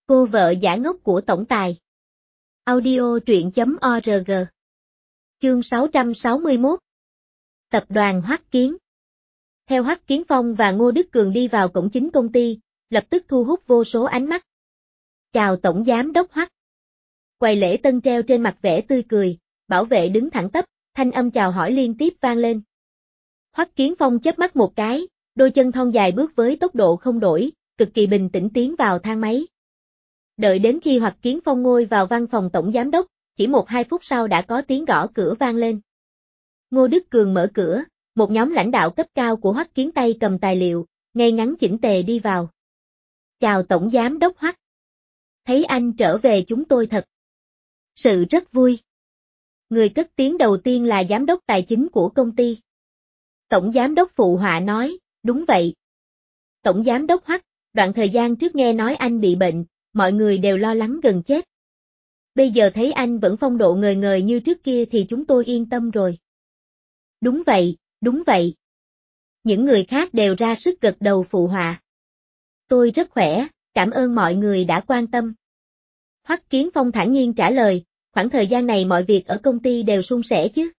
Cô vợ giả ngốc của tổng tài. Audio truyện.org. Chương 661. Tập đoàn Hoắc Kiến. Theo Hoắc Kiến Phong và Ngô Đức Cường đi vào cổng chính công ty, lập tức thu hút vô số ánh mắt. Chào Tổng Giám đốc Hoắc. Quầy lễ tân treo trên mặt vẻ tươi cười, bảo vệ đứng thẳng tắp, thanh âm chào hỏi liên tiếp vang lên. Hoắc Kiến Phong chớp mắt một cái, đôi chân thon dài bước với tốc độ không đổi, cực kỳ bình tĩnh tiến vào thang máy. Đợi đến khi Hoắc Kiến Phong ngồi vào văn phòng tổng giám đốc, chỉ 1-2 phút sau đã có tiếng gõ cửa vang lên. Ngô Đức Cường mở cửa, một nhóm lãnh đạo cấp cao của Hoắc Kiến tay cầm tài liệu, ngay ngắn chỉnh tề đi vào. Chào tổng giám đốc Hoắc. Thấy anh trở về chúng tôi thật sự rất vui. Người cất tiếng đầu tiên là giám đốc tài chính của công ty. Tổng giám đốc phụ họa nói, đúng vậy. Tổng giám đốc Hoắc, đoạn thời gian trước nghe nói anh bị bệnh, mọi người đều lo lắng gần chết. Bây giờ thấy anh vẫn phong độ ngời ngời như trước kia thì chúng tôi yên tâm rồi. Đúng vậy, đúng vậy. Những người khác đều ra sức gật đầu phụ họa. Tôi rất khỏe, cảm ơn mọi người đã quan tâm. Hoắc Kiến Phong thản nhiên trả lời, khoảng thời gian này mọi việc ở công ty đều suôn sẻ chứ?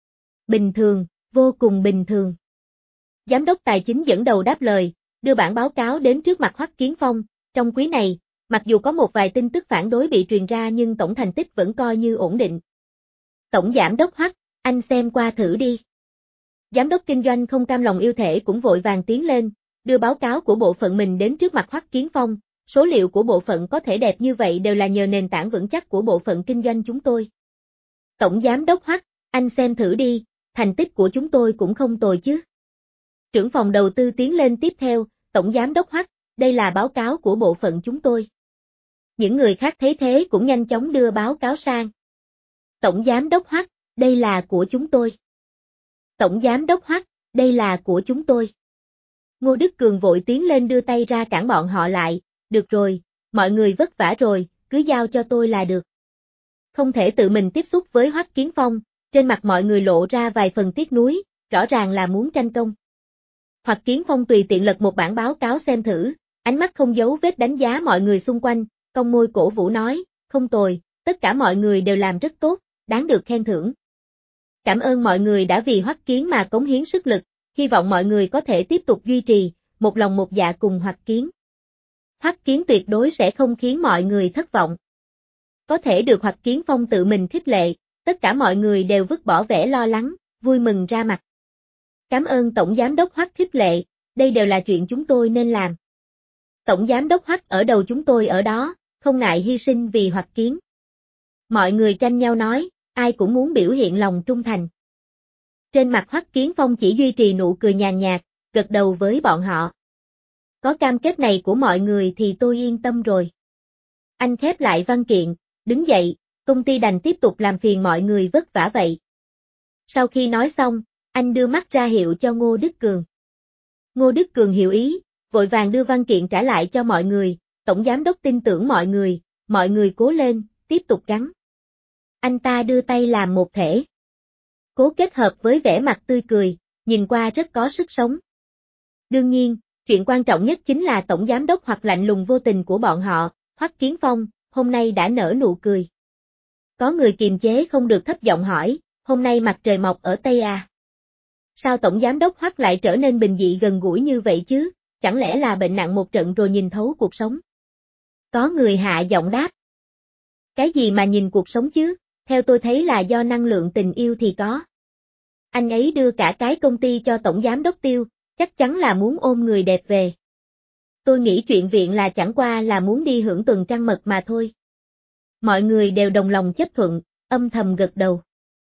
Bình thường, vô cùng bình thường. Giám đốc tài chính dẫn đầu đáp lời, đưa bản báo cáo đến trước mặt Hoắc Kiến Phong, trong quý này, mặc dù có một vài tin tức phản đối bị truyền ra nhưng tổng thành tích vẫn coi như ổn định. Tổng giám đốc Hoắc, anh xem qua thử đi. Giám đốc kinh doanh không cam lòng yêu thể cũng vội vàng tiến lên, đưa báo cáo của bộ phận mình đến trước mặt Hoắc Kiến Phong, số liệu của bộ phận có thể đẹp như vậy đều là nhờ nền tảng vững chắc của bộ phận kinh doanh chúng tôi. Tổng giám đốc Hoắc, anh xem thử đi, thành tích của chúng tôi cũng không tồi chứ. Trưởng phòng đầu tư tiến lên tiếp theo, tổng giám đốc Hoắc, đây là báo cáo của bộ phận chúng tôi. Những người khác thấy thế cũng nhanh chóng đưa báo cáo sang. Tổng giám đốc Hoắc, đây là của chúng tôi. Tổng giám đốc Hoắc, đây là của chúng tôi. Ngô Đức Cường vội tiến lên đưa tay ra cản bọn họ lại, được rồi, mọi người vất vả rồi, cứ giao cho tôi là được. Không thể tự mình tiếp xúc với Hoắc Kiến Phong, trên mặt mọi người lộ ra vài phần tiếc nuối, rõ ràng là muốn tranh công. Hoắc Kiến Phong tùy tiện lật một bản báo cáo xem thử, ánh mắt không giấu vết đánh giá mọi người xung quanh, cong môi cổ vũ nói, không tồi, tất cả mọi người đều làm rất tốt, đáng được khen thưởng. Cảm ơn mọi người đã vì Hoắc Kiến mà cống hiến sức lực, hy vọng mọi người có thể tiếp tục duy trì, một lòng một dạ cùng Hoắc Kiến. Hoắc Kiến tuyệt đối sẽ không khiến mọi người thất vọng. Có thể được Hoắc Kiến Phong tự mình khích lệ, tất cả mọi người đều vứt bỏ vẻ lo lắng, vui mừng ra mặt. Cảm ơn Tổng Giám đốc Hoắc khích lệ, đây đều là chuyện chúng tôi nên làm. Tổng Giám đốc Hoắc ở đầu chúng tôi ở đó, không ngại hy sinh vì Hoắc Kiến. Mọi người tranh nhau nói, ai cũng muốn biểu hiện lòng trung thành. Trên mặt Hoắc Kiến Phong chỉ duy trì nụ cười nhàn nhạt, gật đầu với bọn họ. Có cam kết này của mọi người thì tôi yên tâm rồi. Anh khép lại văn kiện, đứng dậy, công ty đành tiếp tục làm phiền mọi người vất vả vậy. Sau khi nói xong, anh đưa mắt ra hiệu cho Ngô Đức Cường. Ngô Đức Cường hiểu ý, vội vàng đưa văn kiện trả lại cho mọi người, tổng giám đốc tin tưởng mọi người cố lên, tiếp tục gắng. Anh ta đưa tay làm một thể. Cố kết hợp với vẻ mặt tươi cười, nhìn qua rất có sức sống. Đương nhiên, chuyện quan trọng nhất chính là tổng giám đốc hoặc lạnh lùng vô tình của bọn họ, Hoắc Kiến Phong, hôm nay đã nở nụ cười. Có người kiềm chế không được thấp giọng hỏi, hôm nay mặt trời mọc ở Tây à? Sao tổng giám đốc Hoắc lại trở nên bình dị gần gũi như vậy chứ, chẳng lẽ là bệnh nặng một trận rồi nhìn thấu cuộc sống? Có người hạ giọng đáp. Cái gì mà nhìn cuộc sống chứ, theo tôi thấy là do năng lượng tình yêu thì có. Anh ấy đưa cả cái công ty cho tổng giám đốc Tiêu, chắc chắn là muốn ôm người đẹp về. Tôi nghĩ chuyện viện là chẳng qua là muốn đi hưởng tuần trăng mật mà thôi. Mọi người đều đồng lòng chấp thuận, âm thầm gật đầu.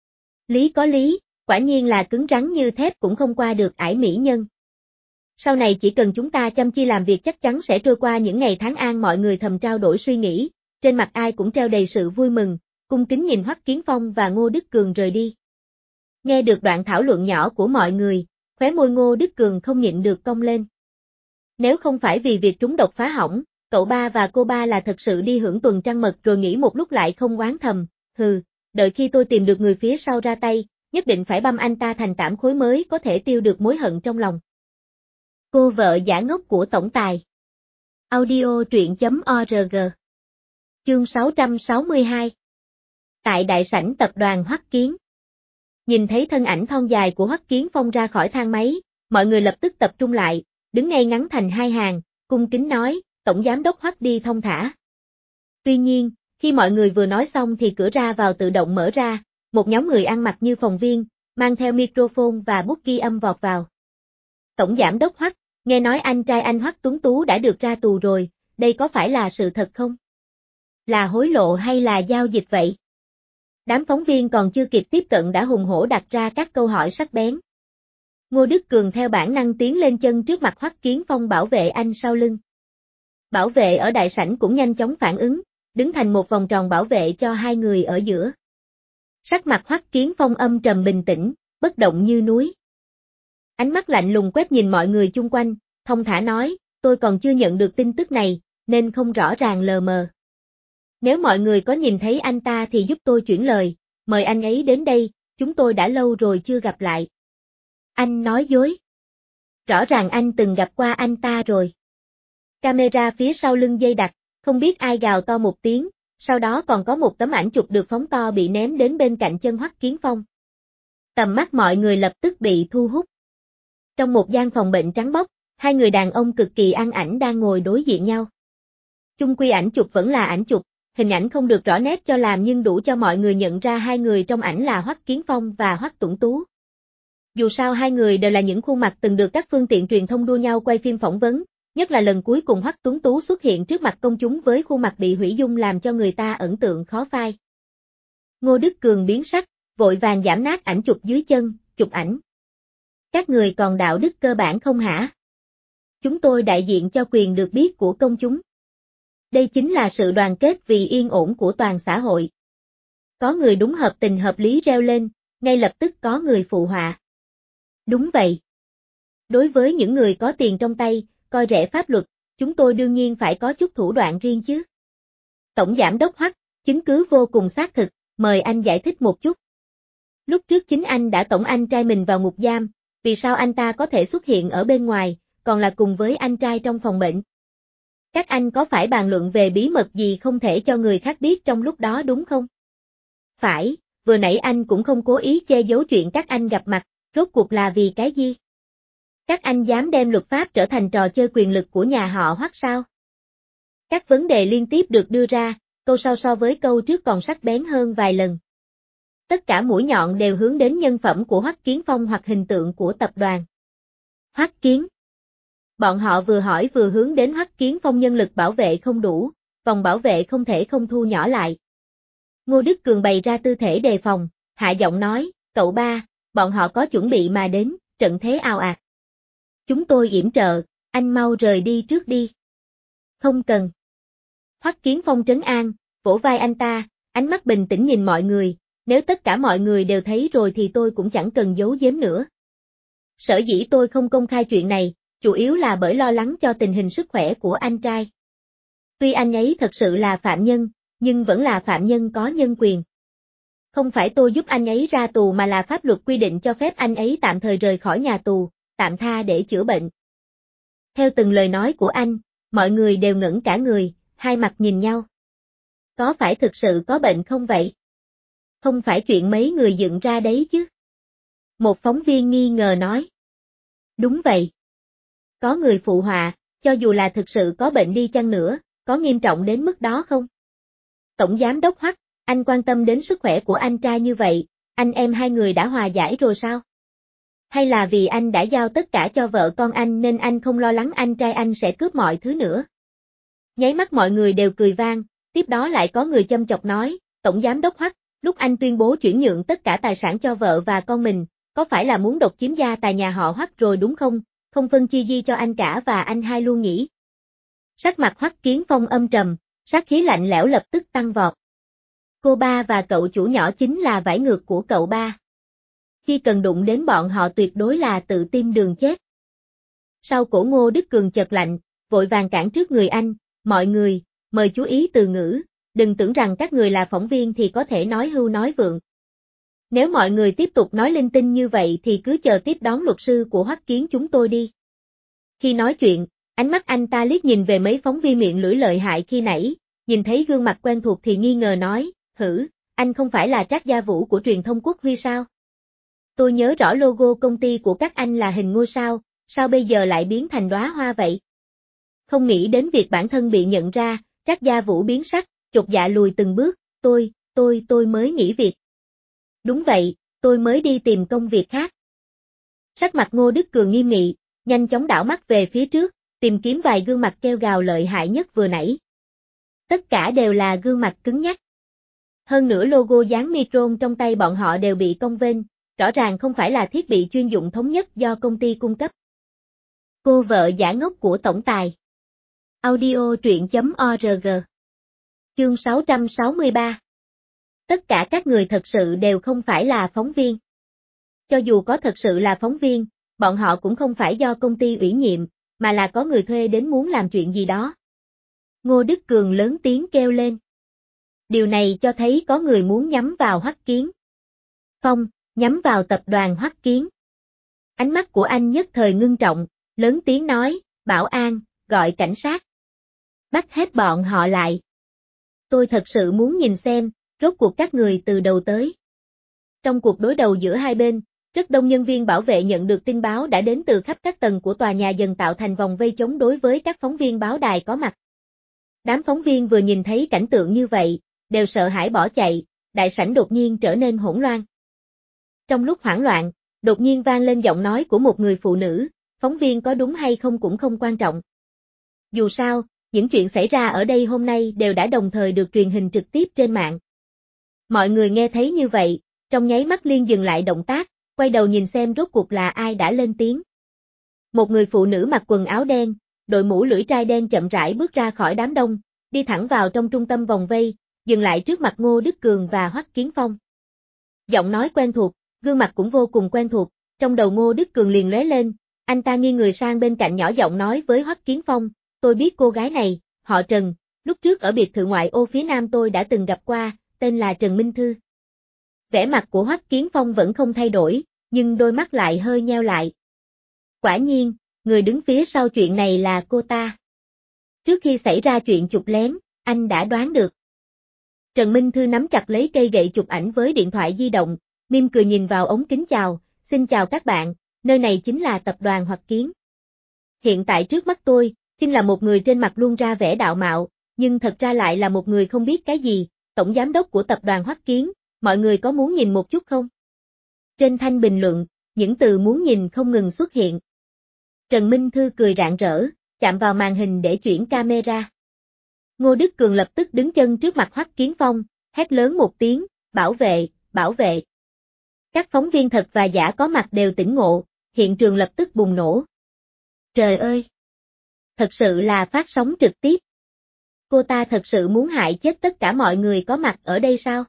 Lý có lý, quả nhiên là cứng rắn như thép cũng không qua được ải mỹ nhân. Sau này chỉ cần chúng ta chăm chỉ làm việc chắc chắn sẽ trôi qua những ngày tháng an. Mọi người thầm trao đổi suy nghĩ, trên mặt ai cũng treo đầy sự vui mừng, cung kính nhìn Hoắc Kiến Phong và Ngô Đức Cường rời đi. Nghe được đoạn thảo luận nhỏ của mọi người, khóe môi Ngô Đức Cường không nhịn được cong lên. Nếu không phải vì việc trúng độc phá hỏng, cậu ba và cô ba là thật sự đi hưởng tuần trăng mật rồi nghĩ một lúc lại không oán thầm, đợi khi tôi tìm được người phía sau ra tay, nhất định phải băm anh ta thành 8 khối mới có thể tiêu được mối hận trong lòng. Cô vợ giả ngốc của tổng tài. Audio truyện.org Chương 662. Tại đại sảnh tập đoàn Hoắc Kiến. Nhìn thấy thân ảnh thon dài của Hoắc Kiến Phong ra khỏi thang máy, mọi người lập tức tập trung lại, đứng ngay ngắn thành hai hàng, cung kính nói, Tổng Giám đốc Hoắc đi thông thả. Tuy nhiên, khi mọi người vừa nói xong thì cửa ra vào tự động mở ra, một nhóm người ăn mặc như phòng viên, mang theo microphone và bút ghi âm vọt vào. Tổng Giám đốc Hoắc, nghe nói anh trai anh Hoắc Tuấn Tú đã được ra tù rồi, đây có phải là sự thật không? Là hối lộ hay là giao dịch vậy? Đám phóng viên còn chưa kịp tiếp cận đã hùng hổ đặt ra các câu hỏi sắc bén. Ngô Đức Cường theo bản năng tiến lên chân trước mặt Hoắc Kiến Phong bảo vệ anh sau lưng. Bảo vệ ở đại sảnh cũng nhanh chóng phản ứng, đứng thành một vòng tròn bảo vệ cho hai người ở giữa. Sắc mặt Hoắc Kiến Phong âm trầm bình tĩnh, bất động như núi. Ánh mắt lạnh lùng quét nhìn mọi người chung quanh, thông thả nói, tôi còn chưa nhận được tin tức này, nên không rõ ràng lờ mờ. Nếu mọi người có nhìn thấy anh ta thì giúp tôi chuyển lời, mời anh ấy đến đây, chúng tôi đã lâu rồi chưa gặp lại. Anh nói dối. Rõ ràng anh từng gặp qua anh ta rồi. Camera phía sau lưng dây đặc, không biết ai gào to một tiếng, sau đó còn có một tấm ảnh chụp được phóng to bị ném đến bên cạnh chân Hoắc Kiến Phong. Tầm mắt mọi người lập tức bị thu hút. Trong một gian phòng bệnh trắng bóc, hai người đàn ông cực kỳ ăn ảnh đang ngồi đối diện nhau. Chung quy ảnh chụp vẫn là ảnh chụp, hình ảnh không được rõ nét cho làm nhưng đủ cho mọi người nhận ra hai người trong ảnh là Hoắc Kiến Phong và Hoắc Tuấn Tú. Dù sao hai người đều là những khuôn mặt từng được các phương tiện truyền thông đua nhau quay phim phỏng vấn, nhất là lần cuối cùng Hoắc Tuấn Tú xuất hiện trước mặt công chúng với khuôn mặt bị hủy dung làm cho người ta ấn tượng khó phai. Ngô Đức Cường biến sắc, vội vàng giảm nát ảnh chụp dưới chân, chụp ảnh. Các người còn đạo đức cơ bản không hả? Chúng tôi đại diện cho quyền được biết của công chúng. Đây chính là sự đoàn kết vì yên ổn của toàn xã hội. Có người đúng hợp tình hợp lý reo lên, ngay lập tức có người phụ họa. Đúng vậy. Đối với những người có tiền trong tay, coi rẻ pháp luật, chúng tôi đương nhiên phải có chút thủ đoạn riêng chứ. Tổng Giám đốc Hoắc, chứng cứ vô cùng xác thực, mời anh giải thích một chút. Lúc trước chính anh đã tổng anh trai mình vào ngục giam, vì sao anh ta có thể xuất hiện ở bên ngoài, còn là cùng với anh trai trong phòng bệnh? Các anh có phải bàn luận về bí mật gì không thể cho người khác biết trong lúc đó đúng không? Phải, vừa nãy anh cũng không cố ý che giấu chuyện các anh gặp mặt, rốt cuộc là vì cái gì? Các anh dám đem luật pháp trở thành trò chơi quyền lực của nhà họ Hoắc sao? Các vấn đề liên tiếp được đưa ra, câu sau so với câu trước còn sắc bén hơn vài lần. Tất cả mũi nhọn đều hướng đến nhân phẩm của Hoắc Kiến Phong hoặc hình tượng của tập đoàn Hoắc Kiến. Bọn họ vừa hỏi vừa hướng đến Hoắc Kiến Phong nhân lực bảo vệ không đủ, vòng bảo vệ không thể không thu nhỏ lại. Ngô Đức Cường bày ra tư thể đề phòng, hạ giọng nói, cậu ba, bọn họ có chuẩn bị mà đến, trận thế ào ạt. Chúng tôi yểm trợ, anh mau rời đi trước đi. Không cần. Hoắc Kiến Phong trấn an, vỗ vai anh ta, ánh mắt bình tĩnh nhìn mọi người, nếu tất cả mọi người đều thấy rồi thì tôi cũng chẳng cần giấu giếm nữa. Sở dĩ tôi không công khai chuyện này, chủ yếu là bởi lo lắng cho tình hình sức khỏe của anh trai. Tuy anh ấy thật sự là phạm nhân, nhưng vẫn là phạm nhân có nhân quyền. Không phải tôi giúp anh ấy ra tù mà là pháp luật quy định cho phép anh ấy tạm thời rời khỏi nhà tù, tạm tha để chữa bệnh. Theo từng lời nói của anh, mọi người đều ngẩn cả người, hai mặt nhìn nhau. Có phải thực sự có bệnh không vậy? Không phải chuyện mấy người dựng ra đấy chứ? Một phóng viên nghi ngờ nói. Đúng vậy. Có người phụ họa, cho dù là thực sự có bệnh đi chăng nữa, có nghiêm trọng đến mức đó không? Tổng Giám đốc Hoắc, anh quan tâm đến sức khỏe của anh trai như vậy, anh em hai người đã hòa giải rồi sao? Hay là vì anh đã giao tất cả cho vợ con anh nên anh không lo lắng anh trai anh sẽ cướp mọi thứ nữa? Nháy mắt mọi người đều cười vang, tiếp đó lại có người châm chọc nói, Tổng Giám đốc Hoắc, lúc anh tuyên bố chuyển nhượng tất cả tài sản cho vợ và con mình, có phải là muốn độc chiếm gia tài nhà họ Hoắc rồi đúng không? Không phân chia gì cho anh cả và anh hai luôn nhỉ? Sắc mặt Hoắc Kiến Phong âm trầm, sát khí lạnh lẽo lập tức tăng vọt. Cô ba và cậu chủ nhỏ chính là vải ngược của cậu ba. Khi cần đụng đến bọn họ tuyệt đối là tự tìm đường chết. Sau cổ Ngô Đức Cường chợt lạnh, vội vàng cản trước người anh, mọi người, mời chú ý từ ngữ, đừng tưởng rằng các người là phóng viên thì có thể nói hưu nói vượng. Nếu mọi người tiếp tục nói linh tinh như vậy thì cứ chờ tiếp đón luật sư của Hoắc Kiến chúng tôi đi. Khi nói chuyện, ánh mắt anh ta liếc nhìn về mấy phóng viên miệng lưỡi lợi hại khi nãy, nhìn thấy gương mặt quen thuộc thì nghi ngờ nói, hử, anh không phải là Trác Gia Vũ của truyền thông Quốc Huy sao? Tôi nhớ rõ logo công ty của các anh là hình ngôi sao bây giờ lại biến thành đóa hoa vậy? Không nghĩ đến việc bản thân bị nhận ra, Trác Gia Vũ biến sắc, chột dạ lùi từng bước, tôi mới nghỉ việc. Đúng vậy, tôi mới đi tìm công việc khác. Sắc mặt Ngô Đức Cường nghiêm nghị, nhanh chóng đảo mắt về phía trước, tìm kiếm vài gương mặt kêu gào lợi hại nhất vừa nãy. Tất cả đều là gương mặt cứng nhắc. Hơn nữa logo dán micron trong tay bọn họ đều bị cong vênh, rõ ràng không phải là thiết bị chuyên dụng thống nhất do công ty cung cấp. Cô vợ giả ngốc của tổng tài. Audio truyện.org. Chương 663. Tất cả các người thật sự đều không phải là phóng viên. Cho dù có thật sự là phóng viên, bọn họ cũng không phải do công ty ủy nhiệm, mà là có người thuê đến muốn làm chuyện gì đó. Ngô Đức Cường lớn tiếng kêu lên. Điều này cho thấy có người muốn nhắm vào Hoắc Kiến Phong, nhắm vào tập đoàn Hoắc Kiến. Ánh mắt của anh nhất thời ngưng trọng, lớn tiếng nói, bảo an, gọi cảnh sát. Bắt hết bọn họ lại. Tôi thật sự muốn nhìn xem, rốt cuộc các người từ đầu tới. Trong cuộc đối đầu giữa hai bên, rất đông nhân viên bảo vệ nhận được tin báo đã đến từ khắp các tầng của tòa nhà dần tạo thành vòng vây chống đối với các phóng viên báo đài có mặt. Đám phóng viên vừa nhìn thấy cảnh tượng như vậy, đều sợ hãi bỏ chạy, đại sảnh đột nhiên trở nên hỗn loạn. Trong lúc hoảng loạn, đột nhiên vang lên giọng nói của một người phụ nữ, phóng viên có đúng hay không cũng không quan trọng. Dù sao, những chuyện xảy ra ở đây hôm nay đều đã đồng thời được truyền hình trực tiếp trên mạng. Mọi người nghe thấy như vậy, trong nháy mắt liền dừng lại động tác, quay đầu nhìn xem rốt cuộc là ai đã lên tiếng. Một người phụ nữ mặc quần áo đen, đội mũ lưỡi trai đen chậm rãi bước ra khỏi đám đông, đi thẳng vào trong trung tâm vòng vây, dừng lại trước mặt Ngô Đức Cường và Hoắc Kiến Phong. Giọng nói quen thuộc, gương mặt cũng vô cùng quen thuộc, trong đầu Ngô Đức Cường liền lóe lên, anh ta nghiêng người sang bên cạnh nhỏ giọng nói với Hoắc Kiến Phong, tôi biết cô gái này, họ Trần, lúc trước ở biệt thự ngoại ô phía nam tôi đã từng gặp qua, tên là Trần Minh Thư. Vẻ mặt của Hoắc Kiến Phong vẫn không thay đổi, nhưng đôi mắt lại hơi nheo lại. Quả nhiên, người đứng phía sau chuyện này là cô ta. Trước khi xảy ra chuyện chụp lén, anh đã đoán được. Trần Minh Thư nắm chặt lấy cây gậy chụp ảnh với điện thoại di động, mỉm cười nhìn vào ống kính chào, xin chào các bạn, nơi này chính là tập đoàn Hoắc Kiến. Hiện tại trước mắt tôi, chính là một người trên mặt luôn ra vẻ đạo mạo, nhưng thật ra lại là một người không biết cái gì, tổng giám đốc của tập đoàn Hoắc Kiến, mọi người có muốn nhìn một chút không? Trên thanh bình luận, những từ muốn nhìn không ngừng xuất hiện. Trần Minh Thư cười rạng rỡ, chạm vào màn hình để chuyển camera. Ngô Đức Cường lập tức đứng chân trước mặt Hoắc Kiến Phong, hét lớn một tiếng, bảo vệ, bảo vệ. Các phóng viên thật và giả có mặt đều tỉnh ngộ, hiện trường lập tức bùng nổ. Trời ơi! Thật sự là phát sóng trực tiếp. Cô ta thật sự muốn hại chết tất cả mọi người có mặt ở đây sao?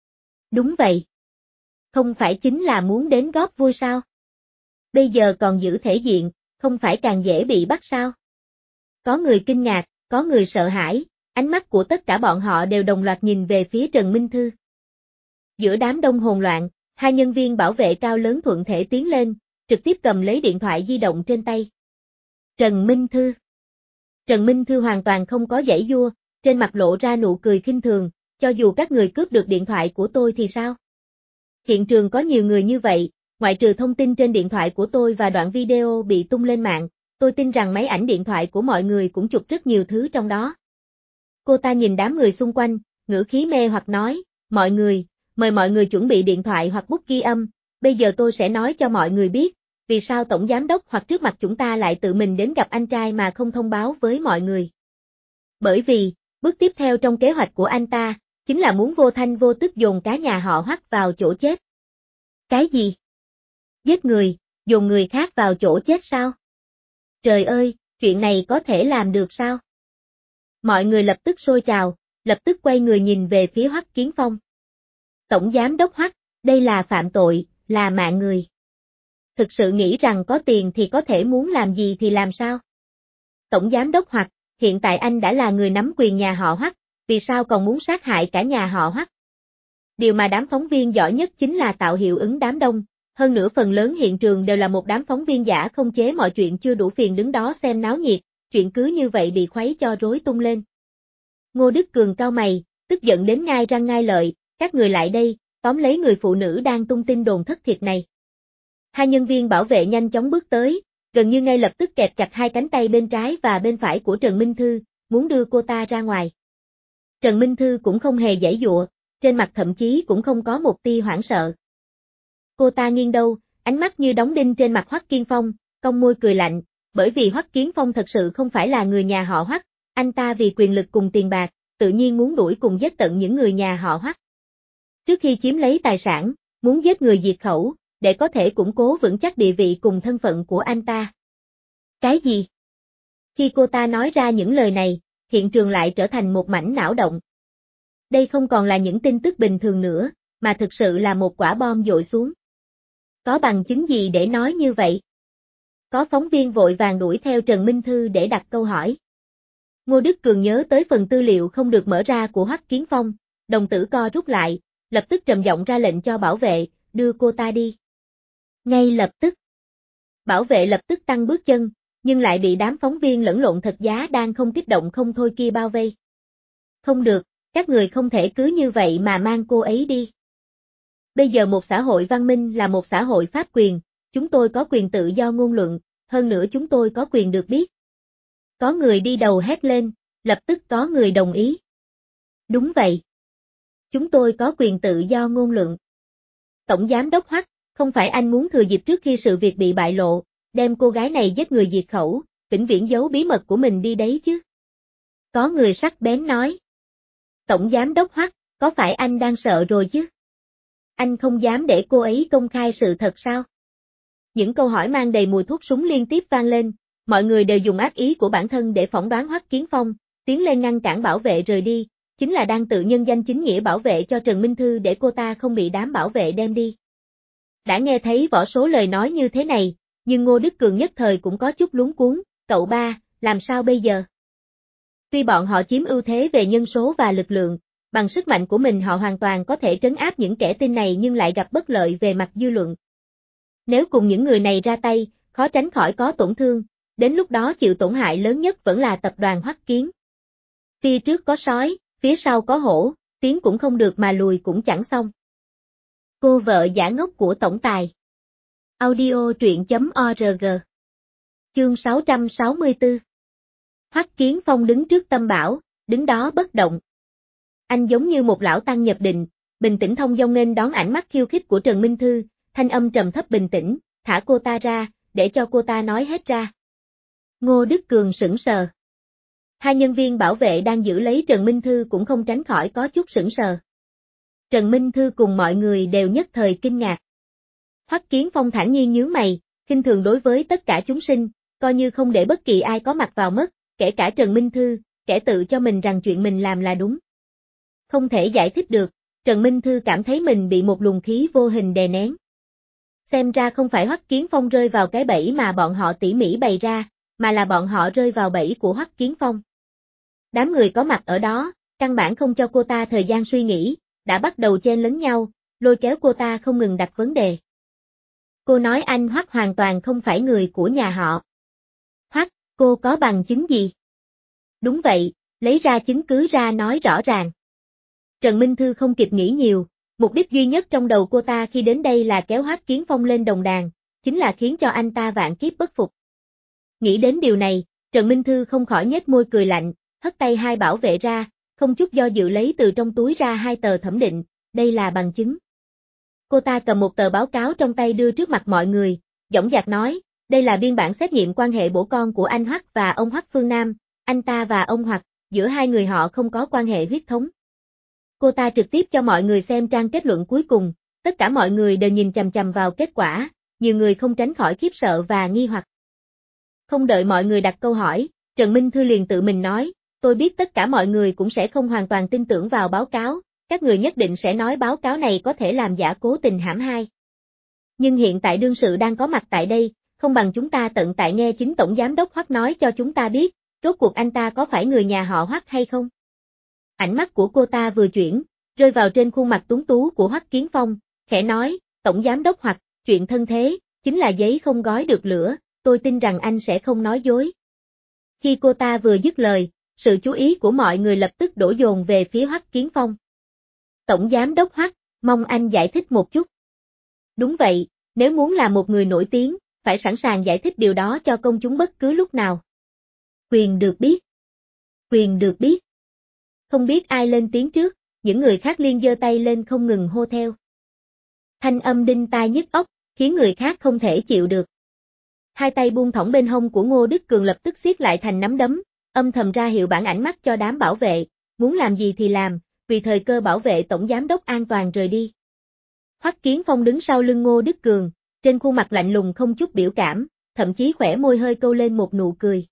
Đúng vậy. Không phải chính là muốn đến góp vui sao? Bây giờ còn giữ thể diện, không phải càng dễ bị bắt sao? Có người kinh ngạc, có người sợ hãi, ánh mắt của tất cả bọn họ đều đồng loạt nhìn về phía Trần Minh Thư. Giữa đám đông hỗn loạn, hai nhân viên bảo vệ cao lớn thuận thể tiến lên, trực tiếp cầm lấy điện thoại di động trên tay. Trần Minh Thư. Trần Minh Thư hoàn toàn không có giãy giụa, trên mặt lộ ra nụ cười khinh thường, cho dù các người cướp được điện thoại của tôi thì sao? Hiện trường có nhiều người như vậy, ngoại trừ thông tin trên điện thoại của tôi và đoạn video bị tung lên mạng, tôi tin rằng máy ảnh điện thoại của mọi người cũng chụp rất nhiều thứ trong đó. Cô ta nhìn đám người xung quanh, ngữ khí mê hoặc nói, mọi người, mời mọi người chuẩn bị điện thoại hoặc bút ghi âm, bây giờ tôi sẽ nói cho mọi người biết, vì sao tổng giám đốc hoặc trước mặt chúng ta lại tự mình đến gặp anh trai mà không thông báo với mọi người. Bởi vì, bước tiếp theo trong kế hoạch của anh ta, chính là muốn vô thanh vô tức dồn cả nhà họ Hoắc vào chỗ chết. Cái gì? Giết người, dồn người khác vào chỗ chết sao? Trời ơi, chuyện này có thể làm được sao? Mọi người lập tức sôi trào, lập tức quay người nhìn về phía Hoắc Kiến Phong. Tổng giám đốc Hoắc, đây là phạm tội, là mạng người. Thực sự nghĩ rằng có tiền thì có thể muốn làm gì thì làm sao? Tổng giám đốc Hoắc, hiện tại anh đã là người nắm quyền nhà họ Hoắc, vì sao còn muốn sát hại cả nhà họ Hoắc? Điều mà đám phóng viên giỏi nhất chính là tạo hiệu ứng đám đông, hơn nữa phần lớn hiện trường đều là một đám phóng viên giả không chế mọi chuyện chưa đủ phiền đứng đó xem náo nhiệt, chuyện cứ như vậy bị khuấy cho rối tung lên. Ngô Đức Cường cau mày, tức giận đến ngai răng ngai lợi, các người lại đây, tóm lấy người phụ nữ đang tung tin đồn thất thiệt này. Hai nhân viên bảo vệ nhanh chóng bước tới, gần như ngay lập tức kẹp chặt hai cánh tay bên trái và bên phải của Trần Minh Thư, muốn đưa cô ta ra ngoài. Trần Minh Thư cũng không hề giãy giụa, trên mặt thậm chí cũng không có một tia hoảng sợ. Cô ta nghiêng đầu, ánh mắt như đóng đinh trên mặt Hoắc Kiến Phong, cong môi cười lạnh, bởi vì Hoắc Kiến Phong thật sự không phải là người nhà họ Hoắc, anh ta vì quyền lực cùng tiền bạc, tự nhiên muốn đuổi cùng giết tận những người nhà họ Hoắc. Trước khi chiếm lấy tài sản, muốn giết người diệt khẩu, để có thể củng cố vững chắc địa vị cùng thân phận của anh ta. Cái gì? Khi cô ta nói ra những lời này, hiện trường lại trở thành một mảnh não động. Đây không còn là những tin tức bình thường nữa, mà thực sự là một quả bom dội xuống. Có bằng chứng gì để nói như vậy? Có phóng viên vội vàng đuổi theo Trần Minh Thư để đặt câu hỏi. Ngô Đức Cường nhớ tới phần tư liệu không được mở ra của Hoắc Kiến Phong, đồng tử co rút lại, lập tức trầm giọng ra lệnh cho bảo vệ, đưa cô ta đi. Ngay lập tức. Bảo vệ lập tức tăng bước chân, nhưng lại bị đám phóng viên lẫn lộn thật giá đang không kích động không thôi kia bao vây. Không được, các người không thể cứ như vậy mà mang cô ấy đi. Bây giờ một xã hội văn minh là một xã hội pháp quyền, chúng tôi có quyền tự do ngôn luận, hơn nữa chúng tôi có quyền được biết. Có người đi đầu hét lên, lập tức có người đồng ý. Đúng vậy. Chúng tôi có quyền tự do ngôn luận. Tổng giám đốc Hoắc, không phải anh muốn thừa dịp trước khi sự việc bị bại lộ, đem cô gái này giết người diệt khẩu, vĩnh viễn giấu bí mật của mình đi đấy chứ. Có người sắc bén nói. Tổng giám đốc Hoắc, có phải anh đang sợ rồi chứ? Anh không dám để cô ấy công khai sự thật sao? Những câu hỏi mang đầy mùi thuốc súng liên tiếp vang lên, mọi người đều dùng ác ý của bản thân để phỏng đoán Hoắc Kiến Phong, tiến lên ngăn cản bảo vệ rời đi, chính là đang tự nhân danh chính nghĩa bảo vệ cho Trần Minh Thư để cô ta không bị đám bảo vệ đem đi. Đã nghe thấy võ số lời nói như thế này, nhưng Ngô Đức Cường nhất thời cũng có chút luống cuống, cậu ba, làm sao bây giờ? Tuy bọn họ chiếm ưu thế về nhân số và lực lượng, bằng sức mạnh của mình họ hoàn toàn có thể trấn áp những kẻ tin này nhưng lại gặp bất lợi về mặt dư luận. Nếu cùng những người này ra tay, khó tránh khỏi có tổn thương, đến lúc đó chịu tổn hại lớn nhất vẫn là tập đoàn Hoắc Kiến. Phía trước có sói, phía sau có hổ, tiến cũng không được mà lùi cũng chẳng xong. Cô vợ giả ngốc của tổng tài. Audio truyện.org. Chương 664. Hoắc Kiến Phong đứng trước tâm bão, đứng đó bất động. Anh giống như một lão tăng nhập định, bình tĩnh thông dong nên đón ánh mắt khiêu khích của Trần Minh Thư, thanh âm trầm thấp bình tĩnh, thả cô ta ra, để cho cô ta nói hết ra. Ngô Đức Cường sững sờ. Hai nhân viên bảo vệ đang giữ lấy Trần Minh Thư cũng không tránh khỏi có chút sững sờ. Trần Minh Thư cùng mọi người đều nhất thời kinh ngạc. Hoắc Kiến Phong thản nhiên nhướng mày, khinh thường đối với tất cả chúng sinh, coi như không để bất kỳ ai có mặt vào mất, kể cả Trần Minh Thư, kẻ tự cho mình rằng chuyện mình làm là đúng. Không thể giải thích được, Trần Minh Thư cảm thấy mình bị một luồng khí vô hình đè nén. Xem ra không phải Hoắc Kiến Phong rơi vào cái bẫy mà bọn họ tỉ mỉ bày ra, mà là bọn họ rơi vào bẫy của Hoắc Kiến Phong. Đám người có mặt ở đó, căn bản không cho cô ta thời gian suy nghĩ, đã bắt đầu chen lấn nhau, lôi kéo cô ta không ngừng đặt vấn đề. Cô nói anh Hoắc hoàn toàn không phải người của nhà họ. Hoắc, cô có bằng chứng gì? Đúng vậy, lấy ra chứng cứ ra nói rõ ràng. Trần Minh Thư không kịp nghĩ nhiều, mục đích duy nhất trong đầu cô ta khi đến đây là kéo Hoắc Kiến Phong lên đồng đàn, chính là khiến cho anh ta vạn kiếp bất phục. Nghĩ đến điều này, Trần Minh Thư không khỏi nhếch môi cười lạnh, hất tay hai bảo vệ ra, không chút do dự lấy từ trong túi ra hai tờ thẩm định, đây là bằng chứng. Cô ta cầm một tờ báo cáo trong tay đưa trước mặt mọi người, dõng dạc nói, đây là biên bản xét nghiệm quan hệ bổ con của anh Hoắc và ông Hoắc Phương Nam, anh ta và ông Hoắc, giữa hai người họ không có quan hệ huyết thống. Cô ta trực tiếp cho mọi người xem trang kết luận cuối cùng, tất cả mọi người đều nhìn chằm chằm vào kết quả, nhiều người không tránh khỏi khiếp sợ và nghi hoặc. Không đợi mọi người đặt câu hỏi, Trần Minh Thư liền tự mình nói, tôi biết tất cả mọi người cũng sẽ không hoàn toàn tin tưởng vào báo cáo, các người nhất định sẽ nói báo cáo này có thể làm giả cố tình hãm hai. Nhưng hiện tại đương sự đang có mặt tại đây, không bằng chúng ta tận tại nghe chính tổng giám đốc Hoắc nói cho chúng ta biết, rốt cuộc anh ta có phải người nhà họ Hoắc hay không? Ánh mắt của cô ta vừa chuyển, rơi vào trên khuôn mặt tuấn tú của Hoắc Kiến Phong, khẽ nói, tổng giám đốc Hoắc, chuyện thân thế, chính là giấy không gói được lửa, tôi tin rằng anh sẽ không nói dối. Khi cô ta vừa dứt lời, sự chú ý của mọi người lập tức đổ dồn về phía Hoắc Kiến Phong. Tổng giám đốc Hoắc, mong anh giải thích một chút. Đúng vậy, nếu muốn là một người nổi tiếng, phải sẵn sàng giải thích điều đó cho công chúng bất cứ lúc nào. Quyền được biết. Quyền được biết. Không biết ai lên tiếng trước, những người khác liên giơ tay lên không ngừng hô theo. Thanh âm đinh tai nhức óc, khiến người khác không thể chịu được. Hai tay buông thõng bên hông của Ngô Đức Cường lập tức siết lại thành nắm đấm, âm thầm ra hiệu bản ảnh mắt cho đám bảo vệ, muốn làm gì thì làm, vì thời cơ bảo vệ tổng giám đốc an toàn rời đi. Hoắc Kiến Phong đứng sau lưng Ngô Đức Cường, trên khuôn mặt lạnh lùng không chút biểu cảm, thậm chí khỏe môi hơi câu lên một nụ cười.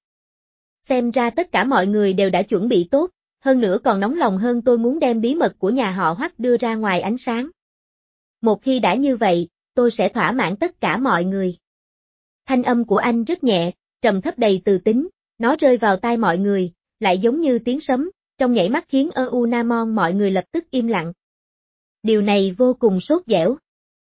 Xem ra tất cả mọi người đều đã chuẩn bị tốt, hơn nữa còn nóng lòng hơn tôi muốn đem bí mật của nhà họ Hoắc đưa ra ngoài ánh sáng. Một khi đã như vậy, tôi sẽ thỏa mãn tất cả mọi người. Thanh âm của anh rất nhẹ, trầm thấp đầy từ tính, nó rơi vào tai mọi người, lại giống như tiếng sấm, trong nhảy mắt khiến Nam mọi người lập tức im lặng. Điều này vô cùng sốt dẻo.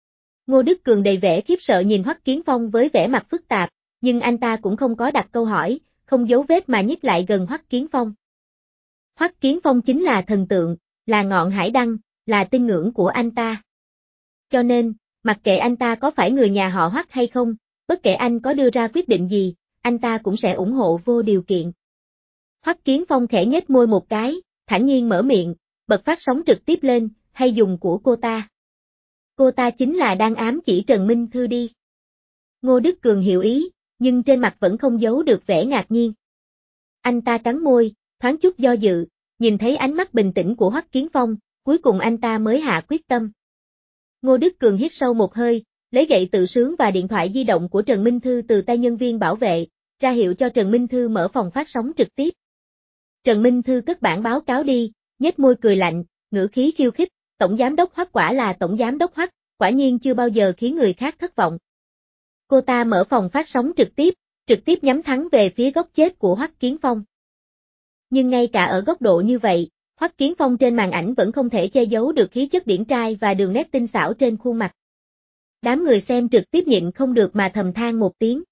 Ngô Đức Cường đầy vẻ khiếp sợ nhìn Hoắc Kiến Phong với vẻ mặt phức tạp, nhưng anh ta cũng không có đặt câu hỏi, không giấu vết mà nhích lại gần Hoắc Kiến Phong. Hoắc Kiến Phong chính là thần tượng, là ngọn hải đăng, là tín ngưỡng của anh ta. Cho nên, mặc kệ anh ta có phải người nhà họ Hoắc hay không, bất kể anh có đưa ra quyết định gì, anh ta cũng sẽ ủng hộ vô điều kiện. Hoắc Kiến Phong khẽ nhếch môi một cái, thản nhiên mở miệng, bật phát sóng trực tiếp lên, hay dùng của cô ta. Cô ta chính là đang ám chỉ Trần Minh Thư đi. Ngô Đức Cường hiểu ý, nhưng trên mặt vẫn không giấu được vẻ ngạc nhiên. Anh ta cắn môi, thoáng chút do dự, nhìn thấy ánh mắt bình tĩnh của Hoắc Kiến Phong, cuối cùng anh ta mới hạ quyết tâm. Ngô Đức Cường hít sâu một hơi, lấy gậy tự sướng và điện thoại di động của Trần Minh Thư từ tay nhân viên bảo vệ, ra hiệu cho Trần Minh Thư mở phòng phát sóng trực tiếp. Trần Minh Thư cất bản báo cáo đi, nhếch môi cười lạnh, ngữ khí khiêu khích, tổng giám đốc Hoắc quả là tổng giám đốc Hoắc, quả nhiên chưa bao giờ khiến người khác thất vọng. Cô ta mở phòng phát sóng trực tiếp nhắm thẳng về phía góc chết của Hoắc Kiến Phong. Nhưng ngay cả ở góc độ như vậy, Hoắc Kiến Phong trên màn ảnh vẫn không thể che giấu được khí chất điển trai và đường nét tinh xảo trên khuôn mặt. Đám người xem trực tiếp nhịn không được mà thầm than một tiếng.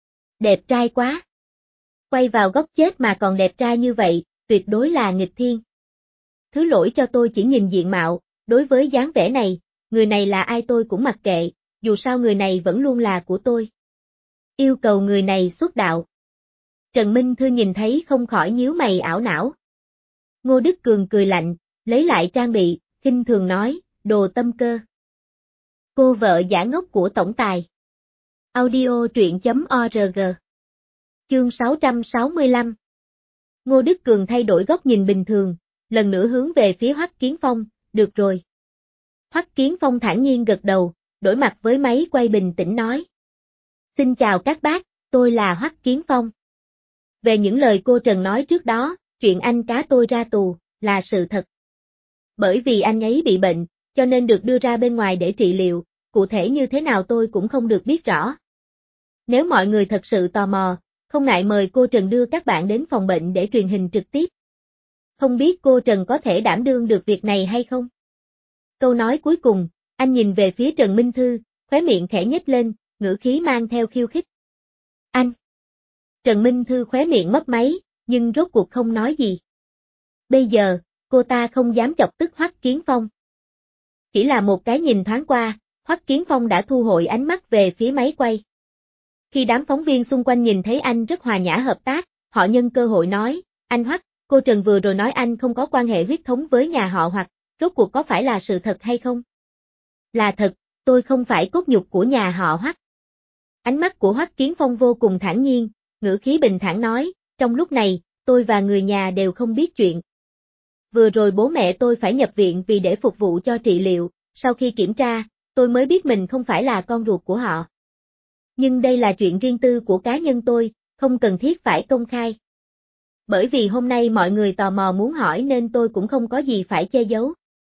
Đẹp trai quá! Quay vào góc chết mà còn đẹp trai như vậy, tuyệt đối là nghịch thiên. Thứ lỗi cho tôi chỉ nhìn diện mạo, đối với dáng vẻ này, người này là ai tôi cũng mặc kệ, dù sao người này vẫn luôn là của tôi. Yêu cầu người này xuất đạo. Trần Minh Thư nhìn thấy không khỏi nhíu mày ảo não. Ngô Đức Cường cười lạnh, lấy lại trang bị, khinh thường nói, đồ tâm cơ. Cô vợ giả ngốc của tổng tài. Audio truyện.org. Chương 665. Ngô Đức Cường thay đổi góc nhìn bình thường, lần nữa hướng về phía Hoắc Kiến Phong, được rồi. Hoắc Kiến Phong thản nhiên gật đầu, đổi mặt với máy quay bình tĩnh nói. Xin chào các bác, tôi là Hoắc Kiến Phong. Về những lời cô Trần nói trước đó, chuyện anh cá tôi ra tù, là sự thật. Bởi vì anh ấy bị bệnh, cho nên được đưa ra bên ngoài để trị liệu, cụ thể như thế nào tôi cũng không được biết rõ. Nếu mọi người thật sự tò mò, không ngại mời cô Trần đưa các bạn đến phòng bệnh để truyền hình trực tiếp. Không biết cô Trần có thể đảm đương được việc này hay không? Câu nói cuối cùng, anh nhìn về phía Trần Minh Thư, khóe miệng khẽ nhếch lên, ngữ khí mang theo khiêu khích. Anh! Trần Minh Thư khóe miệng mấp máy, nhưng rốt cuộc không nói gì. Bây giờ, cô ta không dám chọc tức Hoắc Kiến Phong. Chỉ là một cái nhìn thoáng qua, Hoắc Kiến Phong đã thu hồi ánh mắt về phía máy quay. Khi đám phóng viên xung quanh nhìn thấy anh rất hòa nhã hợp tác, họ nhân cơ hội nói, anh Hoắc, cô Trần vừa rồi nói anh không có quan hệ huyết thống với nhà họ Hoắc, rốt cuộc có phải là sự thật hay không? Là thật, tôi không phải cốt nhục của nhà họ Hoắc. Ánh mắt của Hoắc Kiến Phong vô cùng thản nhiên, ngữ khí bình thản nói, trong lúc này, tôi và người nhà đều không biết chuyện. Vừa rồi bố mẹ tôi phải nhập viện vì để phục vụ cho trị liệu, sau khi kiểm tra, tôi mới biết mình không phải là con ruột của họ. Nhưng đây là chuyện riêng tư của cá nhân tôi, không cần thiết phải công khai. Bởi vì hôm nay mọi người tò mò muốn hỏi nên tôi cũng không có gì phải che giấu.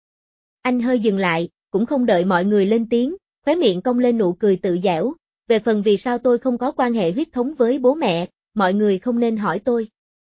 Anh hơi dừng lại, cũng không đợi mọi người lên tiếng, khóe miệng cong lên nụ cười tự giễu. Về phần vì sao tôi không có quan hệ huyết thống với bố mẹ, mọi người không nên hỏi tôi.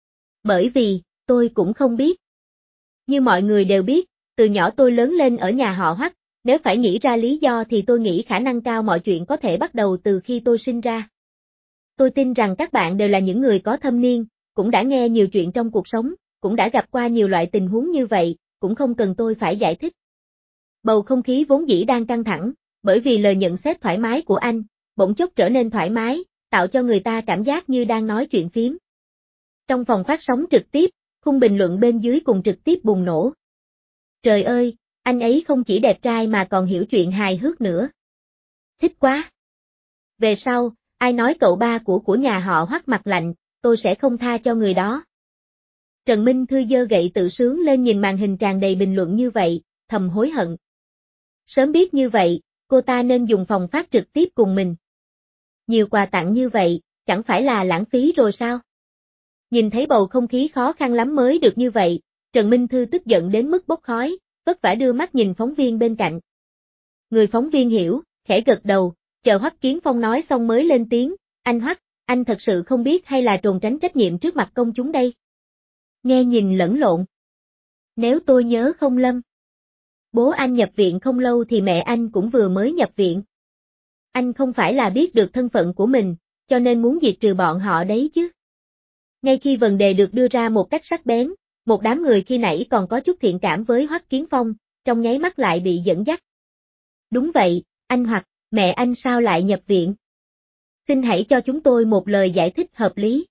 Bởi vì, tôi cũng không biết. Như mọi người đều biết, từ nhỏ tôi lớn lên ở nhà họ Hoắc, nếu phải nghĩ ra lý do thì tôi nghĩ khả năng cao mọi chuyện có thể bắt đầu từ khi tôi sinh ra. Tôi tin rằng các bạn đều là những người có thâm niên, cũng đã nghe nhiều chuyện trong cuộc sống, cũng đã gặp qua nhiều loại tình huống như vậy, cũng không cần tôi phải giải thích. Bầu không khí vốn dĩ đang căng thẳng, bởi vì lời nhận xét thoải mái của anh, bỗng chốc trở nên thoải mái, tạo cho người ta cảm giác như đang nói chuyện phiếm. Trong phòng phát sóng trực tiếp, khung bình luận bên dưới cùng trực tiếp bùng nổ. Trời ơi, anh ấy không chỉ đẹp trai mà còn hiểu chuyện hài hước nữa. Thích quá. Về sau, ai nói cậu ba của nhà họ Hoắc mặt lạnh, tôi sẽ không tha cho người đó. Trần Minh Thư giơ gậy tự sướng lên nhìn màn hình tràn đầy bình luận như vậy, thầm hối hận. Sớm biết như vậy, cô ta nên dùng phòng phát trực tiếp cùng mình. Nhiều quà tặng như vậy, chẳng phải là lãng phí rồi sao? Nhìn thấy bầu không khí khó khăn lắm mới được như vậy, Trần Minh Thư tức giận đến mức bốc khói, vất vả đưa mắt nhìn phóng viên bên cạnh. Người phóng viên hiểu, khẽ gật đầu, chờ Hoắc Kiến Phong nói xong mới lên tiếng, anh Hoắc, anh thật sự không biết hay là trốn tránh trách nhiệm trước mặt công chúng đây? Nghe nhìn lẫn lộn. Nếu tôi nhớ không lầm, bố anh nhập viện không lâu thì mẹ anh cũng vừa mới nhập viện. Anh không phải là biết được thân phận của mình, cho nên muốn diệt trừ bọn họ đấy chứ. Ngay khi vấn đề được đưa ra một cách sắc bén, một đám người khi nãy còn có chút thiện cảm với Hoắc Kiến Phong, trong nháy mắt lại bị dẫn dắt. Đúng vậy, anh Hoắc, mẹ anh sao lại nhập viện? Xin hãy cho chúng tôi một lời giải thích hợp lý.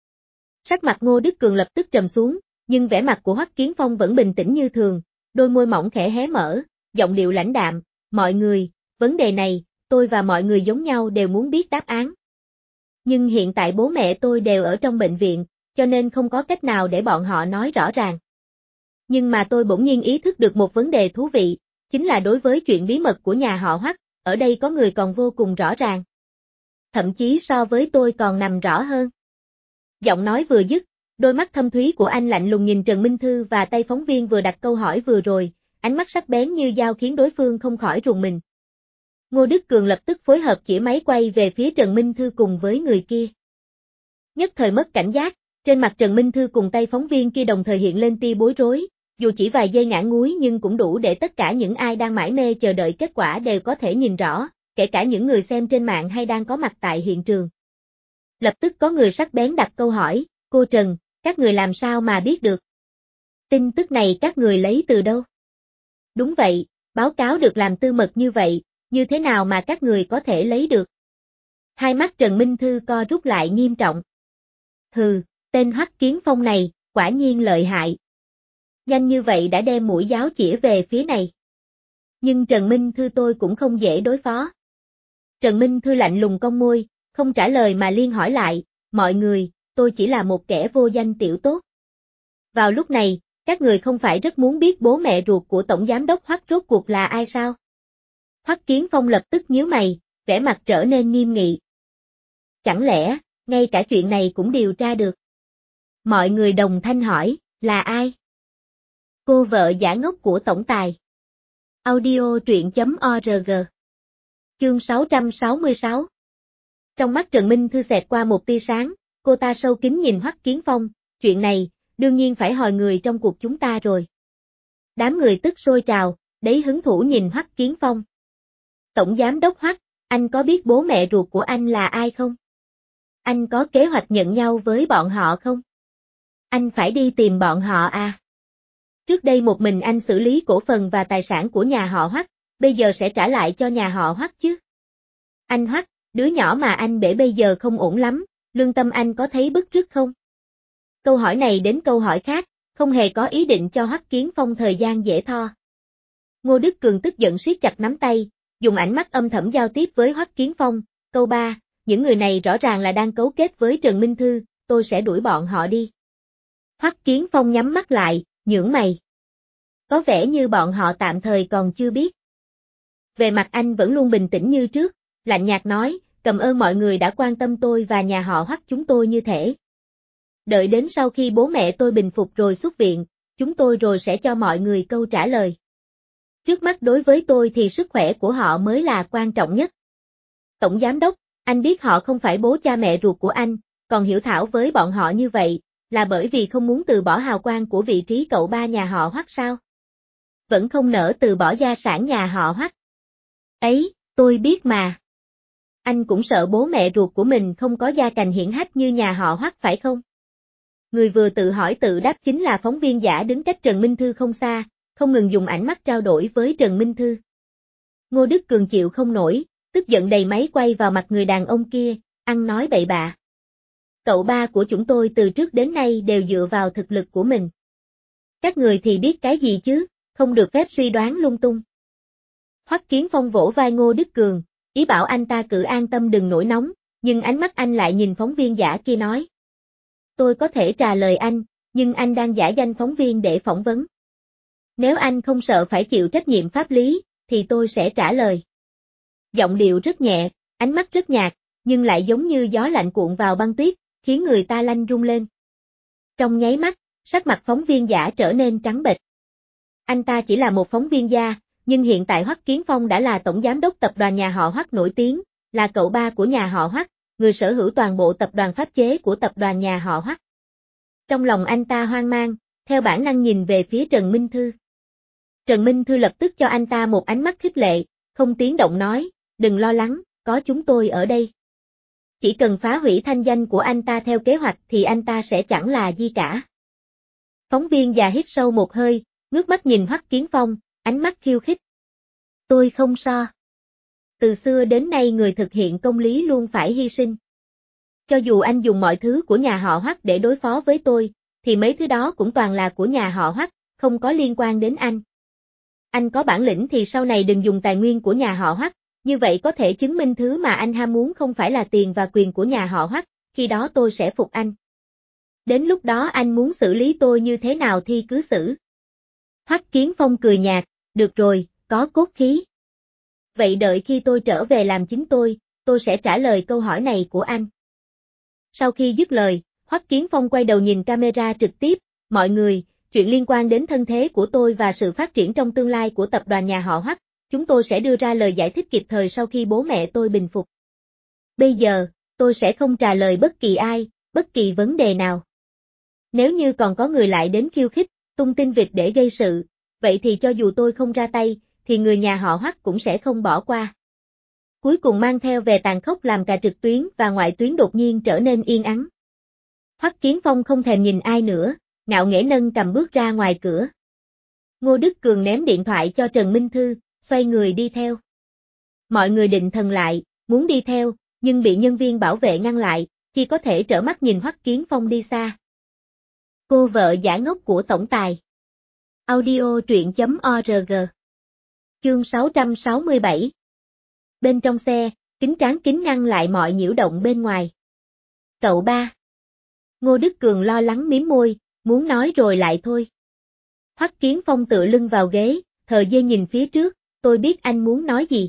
Sắc mặt Ngô Đức Cường lập tức trầm xuống, nhưng vẻ mặt của Hoắc Kiến Phong vẫn bình tĩnh như thường, đôi môi mỏng khẽ hé mở, giọng điệu lãnh đạm, mọi người, vấn đề này, tôi và mọi người giống nhau đều muốn biết đáp án. Nhưng hiện tại bố mẹ tôi đều ở trong bệnh viện, cho nên không có cách nào để bọn họ nói rõ ràng. Nhưng mà tôi bỗng nhiên ý thức được một vấn đề thú vị, chính là đối với chuyện bí mật của nhà họ Hoắc, ở đây có người còn vô cùng rõ ràng. Thậm chí so với tôi còn nằm rõ hơn. Giọng nói vừa dứt, đôi mắt thâm thúy của anh lạnh lùng nhìn Trần Minh Thư và tay phóng viên vừa đặt câu hỏi vừa rồi, ánh mắt sắc bén như dao khiến đối phương không khỏi rùng mình. Ngô Đức Cường lập tức phối hợp chỉ máy quay về phía Trần Minh Thư cùng với người kia. Nhất thời mất cảnh giác, trên mặt Trần Minh Thư cùng tay phóng viên kia đồng thời hiện lên tia bối rối, dù chỉ vài giây ngắn ngủi nhưng cũng đủ để tất cả những ai đang mải mê chờ đợi kết quả đều có thể nhìn rõ, kể cả những người xem trên mạng hay đang có mặt tại hiện trường. Lập tức có người sắc bén đặt câu hỏi, cô Trần, các người làm sao mà biết được? Tin tức này các người lấy từ đâu? Đúng vậy, báo cáo được làm tư mật như vậy, như thế nào mà các người có thể lấy được? Hai mắt Trần Minh Thư co rút lại nghiêm trọng. Hừ, tên Hoắc Kiến Phong này, quả nhiên lợi hại. Nhanh như vậy đã đem mũi giáo chĩa về phía này. Nhưng Trần Minh Thư tôi cũng không dễ đối phó. Trần Minh Thư lạnh lùng cong môi, không trả lời mà liên hỏi lại, mọi người, tôi chỉ là một kẻ vô danh tiểu tốt. Vào lúc này, các người không phải rất muốn biết bố mẹ ruột của Tổng Giám đốc Hoắc rốt cuộc là ai sao? Hoắc Kiến Phong lập tức nhíu mày, vẻ mặt trở nên nghiêm nghị. Chẳng lẽ, ngay cả chuyện này cũng điều tra được? Mọi người đồng thanh hỏi, là ai? Cô vợ giả ngốc của tổng tài. Audio truyện.org. Chương 666. Trong mắt Trần Minh Thư xẹt qua một tia sáng, cô ta sâu kín nhìn Hoắc Kiến Phong, chuyện này, đương nhiên phải hỏi người trong cuộc chúng ta rồi. Đám người tức sôi trào, đấy hứng thú nhìn Hoắc Kiến Phong. Tổng giám đốc Hoắc, anh có biết bố mẹ ruột của anh là ai không? Anh có kế hoạch nhận nhau với bọn họ không? Anh phải đi tìm bọn họ à? Trước đây một mình anh xử lý cổ phần và tài sản của nhà họ Hoắc, bây giờ sẽ trả lại cho nhà họ Hoắc chứ? Anh Hoắc, đứa nhỏ mà anh bể bây giờ không ổn lắm, lương tâm anh có thấy bứt rứt không? Câu hỏi này đến câu hỏi khác, không hề có ý định cho Hoắc Kiến Phong thời gian dễ tho. Ngô Đức Cường tức giận siết chặt nắm tay, dùng ánh mắt âm thầm giao tiếp với Hoắc Kiến Phong, câu 3, những người này rõ ràng là đang cấu kết với Trần Minh Thư, tôi sẽ đuổi bọn họ đi. Hoắc Kiến Phong nhắm mắt lại, nhướng mày. Có vẻ như bọn họ tạm thời còn chưa biết. Về mặt anh vẫn luôn bình tĩnh như trước, lạnh nhạt nói, cảm ơn mọi người đã quan tâm tôi và nhà họ Hoắc chúng tôi như thế. Đợi đến sau khi bố mẹ tôi bình phục rồi xuất viện, chúng tôi rồi sẽ cho mọi người câu trả lời. Trước mắt đối với tôi thì sức khỏe của họ mới là quan trọng nhất. Tổng giám đốc, anh biết họ không phải bố cha mẹ ruột của anh, còn hiểu thảo với bọn họ như vậy, là bởi vì không muốn từ bỏ hào quang của vị trí cậu ba nhà họ Hoắc sao? Vẫn không nỡ từ bỏ gia sản nhà họ Hoắc. Ấy, tôi biết mà. Anh cũng sợ bố mẹ ruột của mình không có gia cảnh hiển hách như nhà họ Hoắc phải không? Người vừa tự hỏi tự đáp chính là phóng viên giả đứng cách Trần Minh Thư không xa, không ngừng dùng ánh mắt trao đổi với Trần Minh Thư. Ngô Đức Cường chịu không nổi, tức giận đầy máy quay vào mặt người đàn ông kia, ăn nói bậy bạ. Cậu ba của chúng tôi từ trước đến nay đều dựa vào thực lực của mình. Các người thì biết cái gì chứ, không được phép suy đoán lung tung. Hoắc Kiến Phong vỗ vai Ngô Đức Cường, ý bảo anh ta cứ an tâm đừng nổi nóng, nhưng ánh mắt anh lại nhìn phóng viên giả kia nói. Tôi có thể trả lời anh, nhưng anh đang giả danh phóng viên để phỏng vấn. Nếu anh không sợ phải chịu trách nhiệm pháp lý, thì tôi sẽ trả lời. Giọng điệu rất nhẹ, ánh mắt rất nhạt, nhưng lại giống như gió lạnh cuộn vào băng tuyết, khiến người ta lanh rung lên. Trong nháy mắt, sắc mặt phóng viên giả trở nên trắng bệch. Anh ta chỉ là một phóng viên gia, nhưng hiện tại Hoắc Kiến Phong đã là tổng giám đốc tập đoàn nhà họ Hoắc nổi tiếng, là cậu ba của nhà họ Hoắc, người sở hữu toàn bộ tập đoàn pháp chế của tập đoàn nhà họ Hoắc. Trong lòng anh ta hoang mang, theo bản năng nhìn về phía Trần Minh Thư. Trần Minh Thư lập tức cho anh ta một ánh mắt khích lệ, không tiếng động nói, đừng lo lắng, có chúng tôi ở đây. Chỉ cần phá hủy thanh danh của anh ta theo kế hoạch thì anh ta sẽ chẳng là gì cả. Phóng viên già hít sâu một hơi, ngước mắt nhìn Hoắc Kiến Phong, ánh mắt khiêu khích. Tôi không so. Từ xưa đến nay người thực hiện công lý luôn phải hy sinh. Cho dù anh dùng mọi thứ của nhà họ Hoắc để đối phó với tôi, thì mấy thứ đó cũng toàn là của nhà họ Hoắc, không có liên quan đến anh. Anh có bản lĩnh thì sau này đừng dùng tài nguyên của nhà họ Hoắc, như vậy có thể chứng minh thứ mà anh ham muốn không phải là tiền và quyền của nhà họ Hoắc, khi đó tôi sẽ phục anh. Đến lúc đó anh muốn xử lý tôi như thế nào thì cứ xử. Hoắc Kiến Phong cười nhạt, được rồi, có cốt khí. Vậy đợi khi tôi trở về làm chính tôi sẽ trả lời câu hỏi này của anh. Sau khi dứt lời, Hoắc Kiến Phong quay đầu nhìn camera trực tiếp, mọi người, chuyện liên quan đến thân thế của tôi và sự phát triển trong tương lai của tập đoàn nhà họ Hoắc, chúng tôi sẽ đưa ra lời giải thích kịp thời sau khi bố mẹ tôi bình phục. Bây giờ, tôi sẽ không trả lời bất kỳ ai, bất kỳ vấn đề nào. Nếu như còn có người lại đến khiêu khích, tung tin vịt để gây sự, vậy thì cho dù tôi không ra tay, thì người nhà họ Hoắc cũng sẽ không bỏ qua. Cuối cùng mang theo về tàn khốc làm cả trực tuyến và ngoại tuyến đột nhiên trở nên yên ắng. Hoắc Kiến Phong không thèm nhìn ai nữa, ngạo nghễ nâng cầm bước ra ngoài cửa. Ngô Đức Cường ném điện thoại cho Trần Minh Thư, xoay người đi theo. Mọi người định thần lại, muốn đi theo, nhưng bị nhân viên bảo vệ ngăn lại, chỉ có thể trợn mắt nhìn Hoắc Kiến Phong đi xa. Cô vợ giả ngốc của tổng tài. Audio truyện.org. Chương 667. Bên trong xe, kính trán kính ngăn lại mọi nhiễu động bên ngoài. Cậu ba. Ngô Đức Cường lo lắng mím môi, muốn nói rồi lại thôi. Hoắc Kiến Phong tựa lưng vào ghế, thờ dê nhìn phía trước, tôi biết anh muốn nói gì.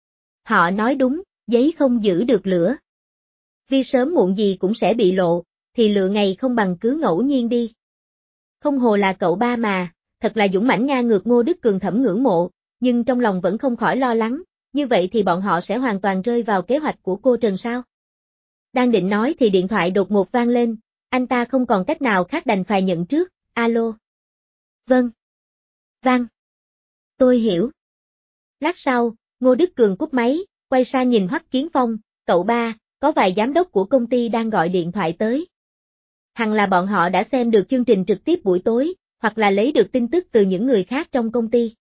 Họ nói đúng, giấy không giữ được lửa. Vì sớm muộn gì cũng sẽ bị lộ, thì lựa ngày không bằng cứ ngẫu nhiên đi. Không hồ là cậu ba mà, thật là dũng mãnh ngang ngược. Ngô Đức Cường thầm ngưỡng mộ, nhưng trong lòng vẫn không khỏi lo lắng, như vậy thì bọn họ sẽ hoàn toàn rơi vào kế hoạch của cô Trần sao? Đang định nói thì điện thoại đột ngột vang lên, anh ta không còn cách nào khác đành phải nhận trước, alo. Vâng. Vâng. Tôi hiểu. Lát sau, Ngô Đức Cường cúp máy, quay sang nhìn Hoắc Kiến Phong, cậu ba, có vài giám đốc của công ty đang gọi điện thoại tới. Hẳn là bọn họ đã xem được chương trình trực tiếp buổi tối, hoặc là lấy được tin tức từ những người khác trong công ty.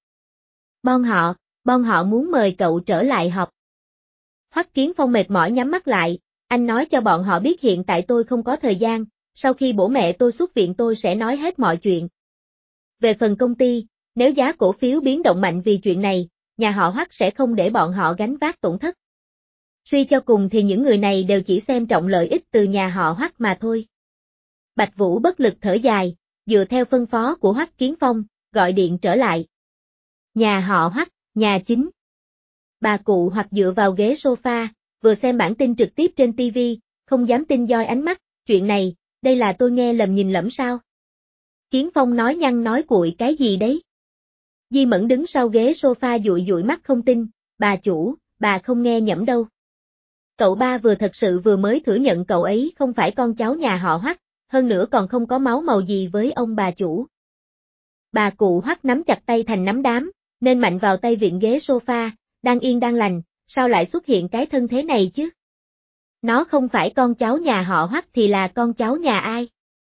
Bọn họ muốn mời cậu trở lại họp. Hoắc Kiến Phong mệt mỏi nhắm mắt lại, anh nói cho bọn họ biết hiện tại tôi không có thời gian, sau khi bố mẹ tôi xuất viện tôi sẽ nói hết mọi chuyện. Về phần công ty, nếu giá cổ phiếu biến động mạnh vì chuyện này, nhà họ Hoắc sẽ không để bọn họ gánh vác tổn thất. Suy cho cùng thì những người này đều chỉ xem trọng lợi ích từ nhà họ Hoắc mà thôi. Bạch Vũ bất lực thở dài, dựa theo phân phó của Hoắc Kiến Phong, gọi điện trở lại. Nhà họ Hoắc, nhà chính. Bà cụ Hoắc dựa vào ghế sofa, vừa xem bản tin trực tiếp trên TV, không dám tin doi ánh mắt, chuyện này, đây là tôi nghe lầm nhìn lẫm sao? Kiến Phong nói nhăng nói cuội cái gì đấy? Di Mẫn đứng sau ghế sofa dụi dụi mắt không tin, bà chủ, bà không nghe nhẩm đâu. Cậu ba vừa thật sự vừa mới thừa nhận cậu ấy không phải con cháu nhà họ Hoắc, hơn nữa còn không có máu màu gì với ông bà chủ. Bà cụ Hoắc nắm chặt tay thành nắm đám, nên mạnh vào tay vịn ghế sofa, đang yên đang lành, sao lại xuất hiện cái thân thế này chứ? Nó không phải con cháu nhà họ Hoắc thì là con cháu nhà ai?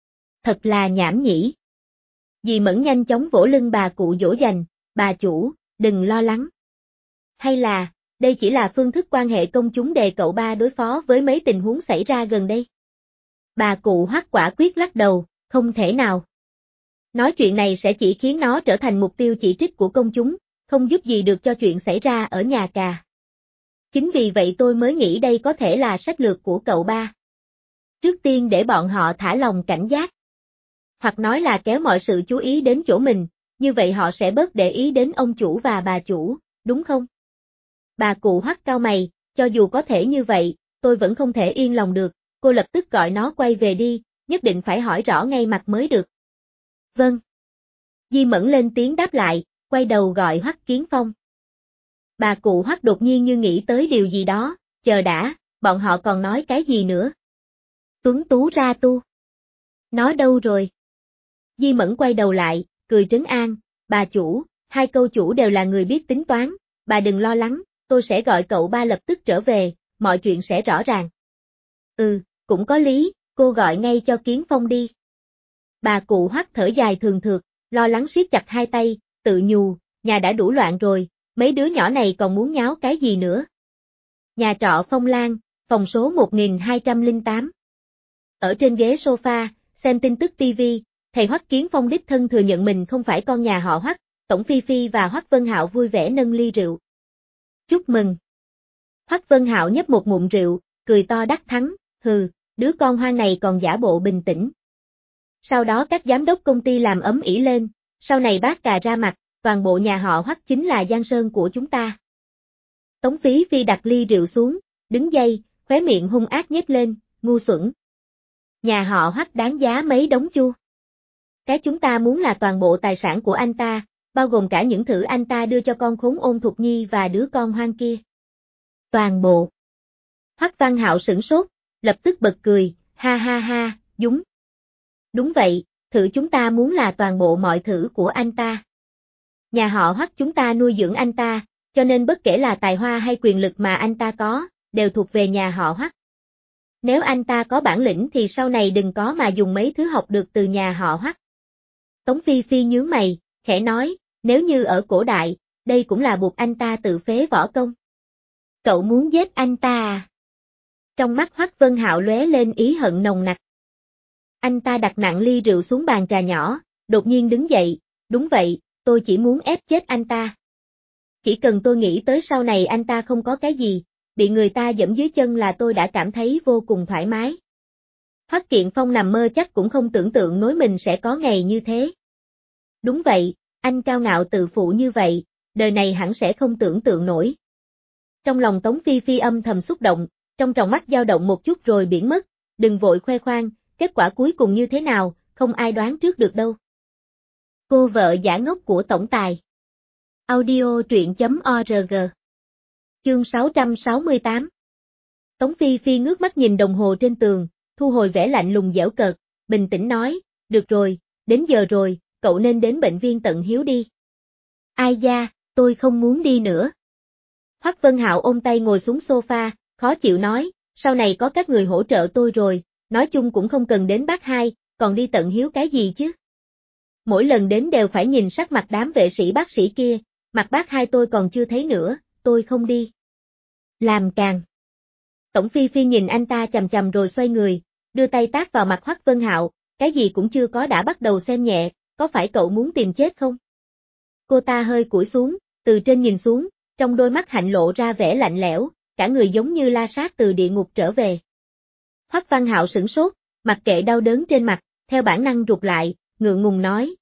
Thật là nhảm nhỉ. Dì Mẫn nhanh chóng vỗ lưng bà cụ dỗ dành, bà chủ, đừng lo lắng. Hay là, đây chỉ là phương thức quan hệ công chúng để cậu ba đối phó với mấy tình huống xảy ra gần đây? Bà cụ Hoắc quả quyết lắc đầu, không thể nào. Nói chuyện này sẽ chỉ khiến nó trở thành mục tiêu chỉ trích của công chúng, không giúp gì được cho chuyện xảy ra ở nhà cà. Chính vì vậy tôi mới nghĩ đây có thể là sách lược của cậu ba. Trước tiên để bọn họ thả lòng cảnh giác. Hoặc nói là kéo mọi sự chú ý đến chỗ mình, như vậy họ sẽ bớt để ý đến ông chủ và bà chủ, đúng không? Bà cụ Hoắc cau mày, cho dù có thể như vậy, tôi vẫn không thể yên lòng được, cô lập tức gọi nó quay về đi, nhất định phải hỏi rõ ngay mặt mới được. Vâng. Di Mẫn lên tiếng đáp lại, quay đầu gọi Hoắc Kiến Phong. Bà cụ Hoắc đột nhiên như nghĩ tới điều gì đó, chờ đã, bọn họ còn nói cái gì nữa? Tuấn Tú ra tu. Nó đâu rồi? Di Mẫn quay đầu lại, cười trấn an, bà chủ, hai câu chủ đều là người biết tính toán, bà đừng lo lắng, tôi sẽ gọi cậu ba lập tức trở về, mọi chuyện sẽ rõ ràng. Cũng có lý, cô gọi ngay cho Kiến Phong đi. Bà cụ Hoắc thở dài thường thượt, lo lắng siết chặt hai tay, tự nhủ, nhà đã đủ loạn rồi, mấy đứa nhỏ này còn muốn nháo cái gì nữa. Nhà trọ Phong Lan, phòng số 1208. Ở trên ghế sofa, xem tin tức TV, thầy Hoắc Kiến Phong đích thân thừa nhận mình không phải con nhà họ Hoắc, Tổng Phi Phi và Hoắc Vân Hạo vui vẻ nâng ly rượu. Chúc mừng. Hoắc Vân Hạo nhấp một ngụm rượu, cười to đắc thắng, hừ, đứa con hoang này còn giả bộ bình tĩnh. Sau đó các giám đốc công ty làm ấm ĩ lên, sau này bác cà ra mặt, toàn bộ nhà họ Hoắc chính là giang sơn của chúng ta. Tống Phí Phi đặt ly rượu xuống, đứng dậy, khóe miệng hung ác nhếch lên, ngu xuẩn. Nhà họ Hoắc đáng giá mấy đống chu. Cái chúng ta muốn là toàn bộ tài sản của anh ta, bao gồm cả những thứ anh ta đưa cho con khốn Ôn Thục Nhi và đứa con hoang kia. Toàn bộ. Hoắc Văn Hạo sửng sốt, lập tức bật cười, ha ha ha, đúng. Đúng vậy, thử chúng ta muốn là toàn bộ mọi thứ của anh ta. Nhà họ Hoắc chúng ta nuôi dưỡng anh ta, cho nên bất kể là tài hoa hay quyền lực mà anh ta có, đều thuộc về nhà họ Hoắc. Nếu anh ta có bản lĩnh thì sau này đừng có mà dùng mấy thứ học được từ nhà họ Hoắc. Tống Phi Phi nhướng mày, khẽ nói, nếu như ở cổ đại, đây cũng là buộc anh ta tự phế võ công. Cậu muốn giết anh ta à? Trong mắt Hoắc Vân Hạo lóe lên ý hận nồng nặc. Anh ta đặt nặng ly rượu xuống bàn trà nhỏ, đột nhiên đứng dậy, đúng vậy, tôi chỉ muốn ép chết anh ta. Chỉ cần tôi nghĩ tới sau này anh ta không có cái gì, bị người ta giẫm dưới chân là tôi đã cảm thấy vô cùng thoải mái. Hoắc Kiện Phong nằm mơ chắc cũng không tưởng tượng nối mình sẽ có ngày như thế. Đúng vậy, anh cao ngạo tự phụ như vậy, đời này hẳn sẽ không tưởng tượng nổi. Trong lòng Tống Phi Phi âm thầm xúc động, trong tròng mắt dao động một chút rồi biến mất, đừng vội khoe khoang, kết quả cuối cùng như thế nào, không ai đoán trước được đâu. Cô vợ giả ngốc của tổng tài. Audio truyện.org. Chương 668. Tống Phi Phi ngước mắt nhìn đồng hồ trên tường, thu hồi vẻ lạnh lùng giễu cợt, bình tĩnh nói, được rồi, đến giờ rồi, cậu nên đến bệnh viện Tận Hiếu đi. Ai da, tôi không muốn đi nữa. Hoắc Vân Hạo ôm tay ngồi xuống sofa, khó chịu nói, sau này có các người hỗ trợ tôi rồi, nói chung cũng không cần đến bác hai, còn đi Tận Hiếu cái gì chứ. Mỗi lần đến đều phải nhìn sắc mặt đám vệ sĩ bác sĩ kia, mặt bác hai tôi còn chưa thấy nữa, tôi không đi. Làm càng. Tổng Phi Phi nhìn anh ta chằm chằm rồi xoay người, đưa tay tát vào mặt Hoắc Vân Hạo, cái gì cũng chưa có đã bắt đầu xem nhẹ, có phải cậu muốn tìm chết không? Cô ta hơi cúi xuống, từ trên nhìn xuống, trong đôi mắt hạnh lộ ra vẻ lạnh lẽo, cả người giống như la sát từ địa ngục trở về. Hoắc Văn Hạo sửng sốt, mặc kệ đau đớn trên mặt, theo bản năng rụt lại, ngượng ngùng nói,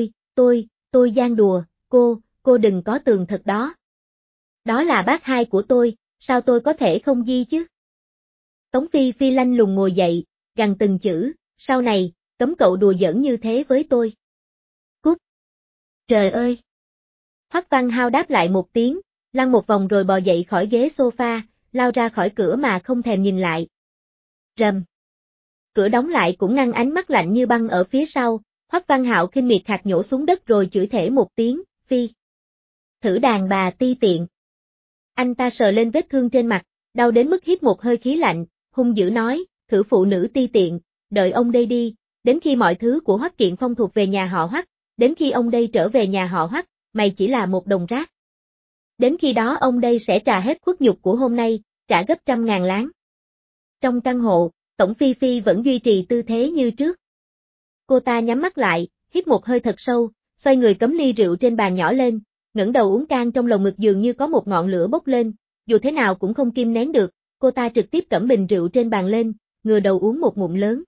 tôi gian đùa, cô đừng có tường thật đó. Đó là bác hai của tôi, sao tôi có thể không di chứ? Tống Phi Phi lanh lùng ngồi dậy, gằn từng chữ, sau này, cấm cậu đùa giỡn như thế với tôi. Cút! Trời ơi! Hoắc Văn Hạo đáp lại một tiếng, lăn một vòng rồi bò dậy khỏi ghế sofa, lao ra khỏi cửa mà không thèm nhìn lại. Rầm! Cửa đóng lại cũng ngăn ánh mắt lạnh như băng ở phía sau, Hoắc Văn Hạo khinh miệt hạt nhổ xuống đất rồi chửi thề một tiếng, Phi! Thử đàn bà ti tiện! Anh ta sờ lên vết thương trên mặt, đau đến mức hít một hơi khí lạnh, hung dữ nói, thử phụ nữ ti tiện, đợi ông đây đi, đến khi mọi thứ của Hoắc Kiện Phong thuộc về nhà họ Hoắc, đến khi ông đây trở về nhà họ Hoắc, mày chỉ là một đồng rác. Đến khi đó ông đây sẽ trả hết khuất nhục của hôm nay, trả gấp 100.000 láng. Trong căn hộ, Tổng Phi Phi vẫn duy trì tư thế như trước. Cô ta nhắm mắt lại, hít một hơi thật sâu, xoay người cấm ly rượu trên bàn nhỏ lên, ngẩng đầu uống can trong lồng ngực dường như có một ngọn lửa bốc lên, dù thế nào cũng không kìm nén được, cô ta trực tiếp cẩm bình rượu trên bàn lên, ngửa đầu uống một ngụm lớn.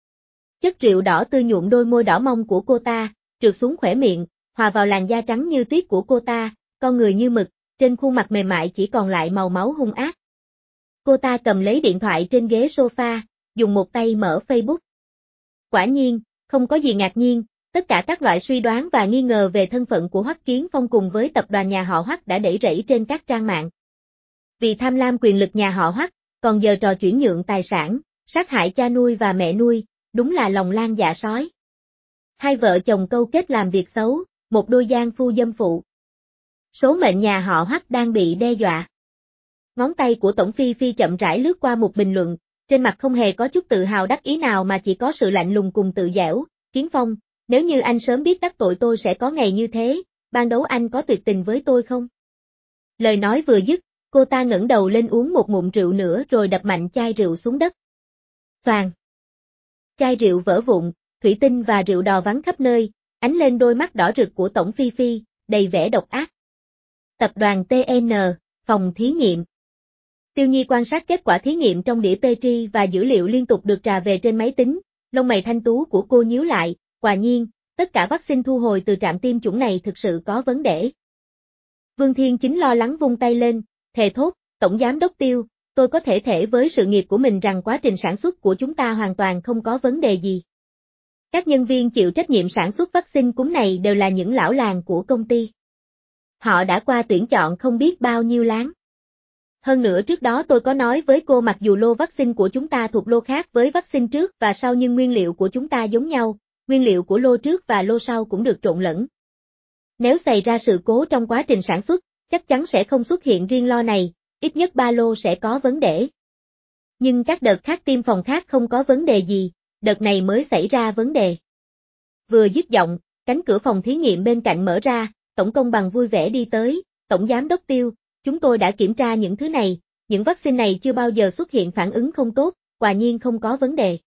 Chất rượu đỏ tươi nhuộm đôi môi đỏ mong của cô ta, trượt xuống khóe miệng, hòa vào làn da trắng như tuyết của cô ta, con người như mực, trên khuôn mặt mềm mại chỉ còn lại màu máu hung ác. Cô ta cầm lấy điện thoại trên ghế sofa, dùng một tay mở Facebook. Quả nhiên, không có gì ngạc nhiên, tất cả các loại suy đoán và nghi ngờ về thân phận của Hoắc Kiến Phong cùng với tập đoàn nhà họ Hoắc đã đẩy rẫy trên các trang mạng. Vì tham lam quyền lực nhà họ Hoắc, còn giờ trò chuyển nhượng tài sản, sát hại cha nuôi và mẹ nuôi, đúng là lòng lang dạ sói. Hai vợ chồng câu kết làm việc xấu, một đôi gian phu dâm phụ. Số mệnh nhà họ Hoắc đang bị đe dọa. Ngón tay của Tổng Phi Phi chậm rãi lướt qua một bình luận, trên mặt không hề có chút tự hào đắc ý nào mà chỉ có sự lạnh lùng cùng tự dẻo. Kiến Phong, nếu như anh sớm biết đắc tội tôi sẽ có ngày như thế, ban đầu anh có tuyệt tình với tôi không? Lời nói vừa dứt, cô ta ngẩng đầu lên uống một ngụm rượu nữa rồi đập mạnh chai rượu xuống đất. Xoàng. Chai rượu vỡ vụn, thủy tinh và rượu đò văng khắp nơi, ánh lên đôi mắt đỏ rực của Tổng Phi Phi, đầy vẻ độc ác. Tập đoàn TN, phòng thí nghiệm. Tiêu Nhi quan sát kết quả thí nghiệm trong đĩa Petri và dữ liệu liên tục được trà về trên máy tính, lông mày thanh tú của cô nhíu lại, quả nhiên, tất cả vaccine thu hồi từ trạm tiêm chủng này thực sự có vấn đề. Vương Thiên Chính lo lắng vung tay lên, thề thốt, Tổng Giám đốc Tiêu, tôi có thể với sự nghiệp của mình rằng quá trình sản xuất của chúng ta hoàn toàn không có vấn đề gì. Các nhân viên chịu trách nhiệm sản xuất vaccine cúm này đều là những lão làng của công ty. Họ đã qua tuyển chọn không biết bao nhiêu láng. Hơn nữa trước đó tôi có nói với cô mặc dù lô vaccine của chúng ta thuộc lô khác với vaccine trước và sau nhưng nguyên liệu của chúng ta giống nhau, nguyên liệu của lô trước và lô sau cũng được trộn lẫn. Nếu xảy ra sự cố trong quá trình sản xuất, chắc chắn sẽ không xuất hiện riêng lô này, ít nhất 3 lô sẽ có vấn đề. Nhưng các đợt khác tiêm phòng khác không có vấn đề gì, đợt này mới xảy ra vấn đề. Vừa dứt giọng, cánh cửa phòng thí nghiệm bên cạnh mở ra, Tổng Công Bằng vui vẻ đi tới, Tổng Giám đốc Tiêu, chúng tôi đã kiểm tra những thứ này, những vaccine này chưa bao giờ xuất hiện phản ứng không tốt, quả nhiên không có vấn đề.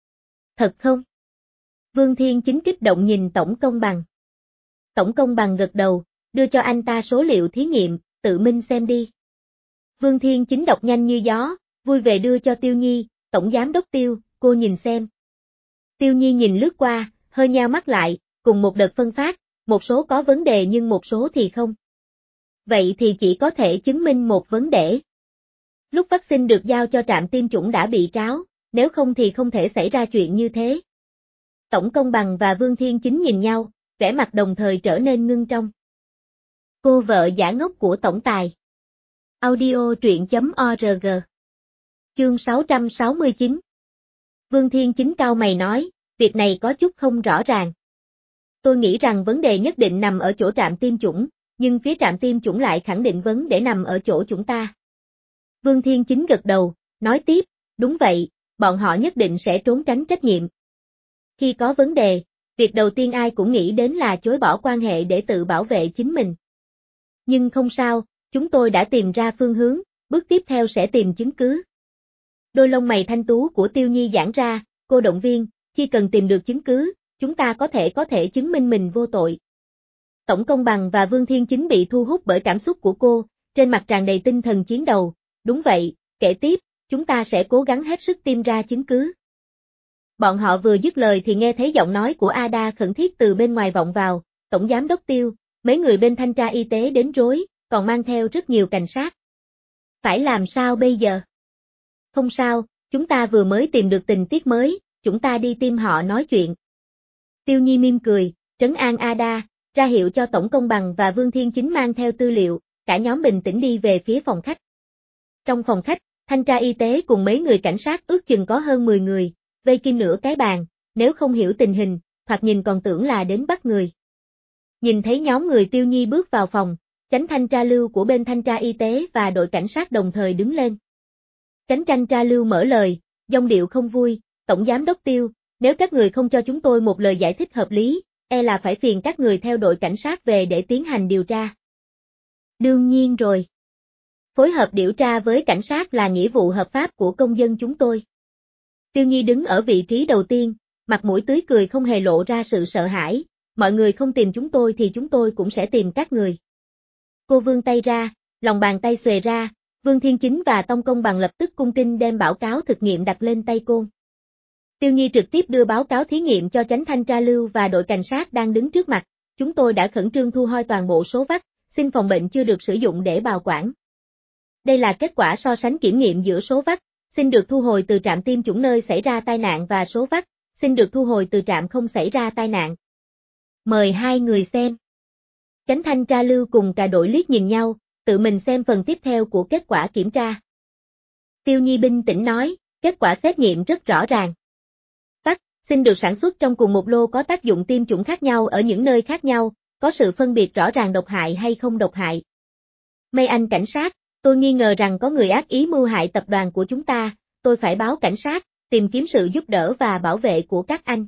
Thật không? Vương Thiên Chính kích động nhìn Tổng Công Bằng. Tổng Công Bằng gật đầu, đưa cho anh ta số liệu thí nghiệm, tự minh xem đi. Vương Thiên Chính đọc nhanh như gió, vui vẻ đưa cho Tiêu Nhi, Tổng Giám đốc Tiêu, cô nhìn xem. Tiêu Nhi nhìn lướt qua, hơi nheo mắt lại, cùng một đợt phân phát, một số có vấn đề nhưng một số thì không. Vậy thì chỉ có thể chứng minh một vấn đề. Lúc vaccine được giao cho trạm tiêm chủng đã bị tráo, nếu không thì không thể xảy ra chuyện như thế. Tổng Công Bằng và Vương Thiên Chính nhìn nhau, vẻ mặt đồng thời trở nên ngưng trong. Cô vợ giả ngốc của tổng tài. Audio truyện.org. Chương 669. Vương Thiên Chính cau mày nói, việc này có chút không rõ ràng. Tôi nghĩ rằng vấn đề nhất định nằm ở chỗ trạm tiêm chủng, nhưng phía trạm tiêm chủng lại khẳng định vấn đề nằm ở chỗ chúng ta. Vương Thiên Chính gật đầu, nói tiếp, đúng vậy, bọn họ nhất định sẽ trốn tránh trách nhiệm. Khi có vấn đề, việc đầu tiên ai cũng nghĩ đến là chối bỏ quan hệ để tự bảo vệ chính mình. Nhưng không sao, chúng tôi đã tìm ra phương hướng, bước tiếp theo sẽ tìm chứng cứ. Đôi lông mày thanh tú của Tiêu Nhi giãn ra, cô động viên, chỉ cần tìm được chứng cứ, chúng ta có thể chứng minh mình vô tội. Tổng Công Bằng và Vương Thiên Chính bị thu hút bởi cảm xúc của cô, trên mặt tràn đầy tinh thần chiến đấu. Đúng vậy, kể tiếp, chúng ta sẽ cố gắng hết sức tìm ra chứng cứ. Bọn họ vừa dứt lời thì nghe thấy giọng nói của Ada khẩn thiết từ bên ngoài vọng vào, Tổng Giám đốc Tiêu, mấy người bên thanh tra y tế đến rối, còn mang theo rất nhiều cảnh sát. Phải làm sao bây giờ? Không sao, chúng ta vừa mới tìm được tình tiết mới, chúng ta đi tìm họ nói chuyện. Tiêu Nhi mỉm cười, trấn an Ada, ra hiệu cho Tổng Công Bằng và Vương Thiên Chính mang theo tư liệu, cả nhóm bình tĩnh đi về phía phòng khách. Trong phòng khách, thanh tra y tế cùng mấy người cảnh sát ước chừng có hơn 10 người, vây kim nửa cái bàn, nếu không hiểu tình hình, hoặc nhìn còn tưởng là đến bắt người. Nhìn thấy nhóm người Tiêu Nhi bước vào phòng, chánh thanh tra Lưu của bên thanh tra y tế và đội cảnh sát đồng thời đứng lên. Chánh thanh tra Lưu mở lời, giọng điệu không vui, Tổng Giám đốc Tiêu, Nếu các người không cho chúng tôi một lời giải thích hợp lý, là phải phiền các người theo đội cảnh sát về để tiến hành điều tra. Đương nhiên rồi. Phối hợp điều tra với cảnh sát là nghĩa vụ hợp pháp của công dân chúng tôi. Tiêu Nhi đứng ở vị trí đầu tiên, mặt mũi tươi cười không hề lộ ra sự sợ hãi, mọi người không tìm chúng tôi thì chúng tôi cũng sẽ tìm các người. Cô vươn tay ra, lòng bàn tay xuề ra, Vương Thiên Chính và Tông Công Bằng lập tức cung kính đem báo cáo thực nghiệm đặt lên tay cô. Tiêu Nhi trực tiếp đưa báo cáo thí nghiệm cho chánh thanh tra Lưu và đội cảnh sát đang đứng trước mặt, chúng tôi đã khẩn trương thu hoi toàn bộ số vắc, xin phòng bệnh chưa được sử dụng để bào quản. Đây là kết quả so sánh kiểm nghiệm giữa số vắc, xin được thu hồi từ trạm tiêm chủng nơi xảy ra tai nạn và số vắc, xin được thu hồi từ trạm không xảy ra tai nạn. Mời hai người xem. Chánh thanh tra Lưu cùng cả đội liếc nhìn nhau, tự mình xem phần tiếp theo của kết quả kiểm tra. Tiêu Nhi bình tĩnh nói, kết quả xét nghiệm rất rõ ràng. Vắc, xin được sản xuất trong cùng một lô có tác dụng tiêm chủng khác nhau ở những nơi khác nhau, có sự phân biệt rõ ràng độc hại hay không độc hại. Mấy anh cảnh sát, tôi nghi ngờ rằng có người ác ý mưu hại tập đoàn của chúng ta, tôi phải báo cảnh sát, tìm kiếm sự giúp đỡ và bảo vệ của các anh.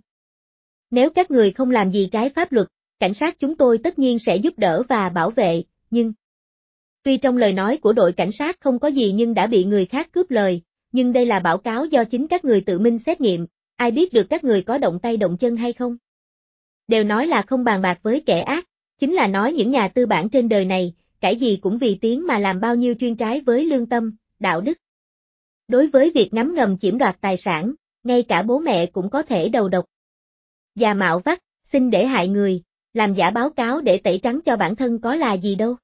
Nếu các người không làm gì trái pháp luật, cảnh sát chúng tôi tất nhiên sẽ giúp đỡ và bảo vệ, nhưng... Tuy trong lời nói của đội cảnh sát không có gì nhưng đã bị người khác cướp lời, nhưng đây là báo cáo do chính các người tự mình xét nghiệm, ai biết được các người có động tay động chân hay không? Đều nói là không bàn bạc với kẻ ác, chính là nói những nhà tư bản trên đời này, cái gì cũng vì tiếng mà làm bao nhiêu chuyên trái với lương tâm, đạo đức. Đối với việc ngấm ngầm chiếm đoạt tài sản, ngay cả bố mẹ cũng có thể đầu độc. Già mạo vắt, xin để hại người, làm giả báo cáo để tẩy trắng cho bản thân có là gì đâu.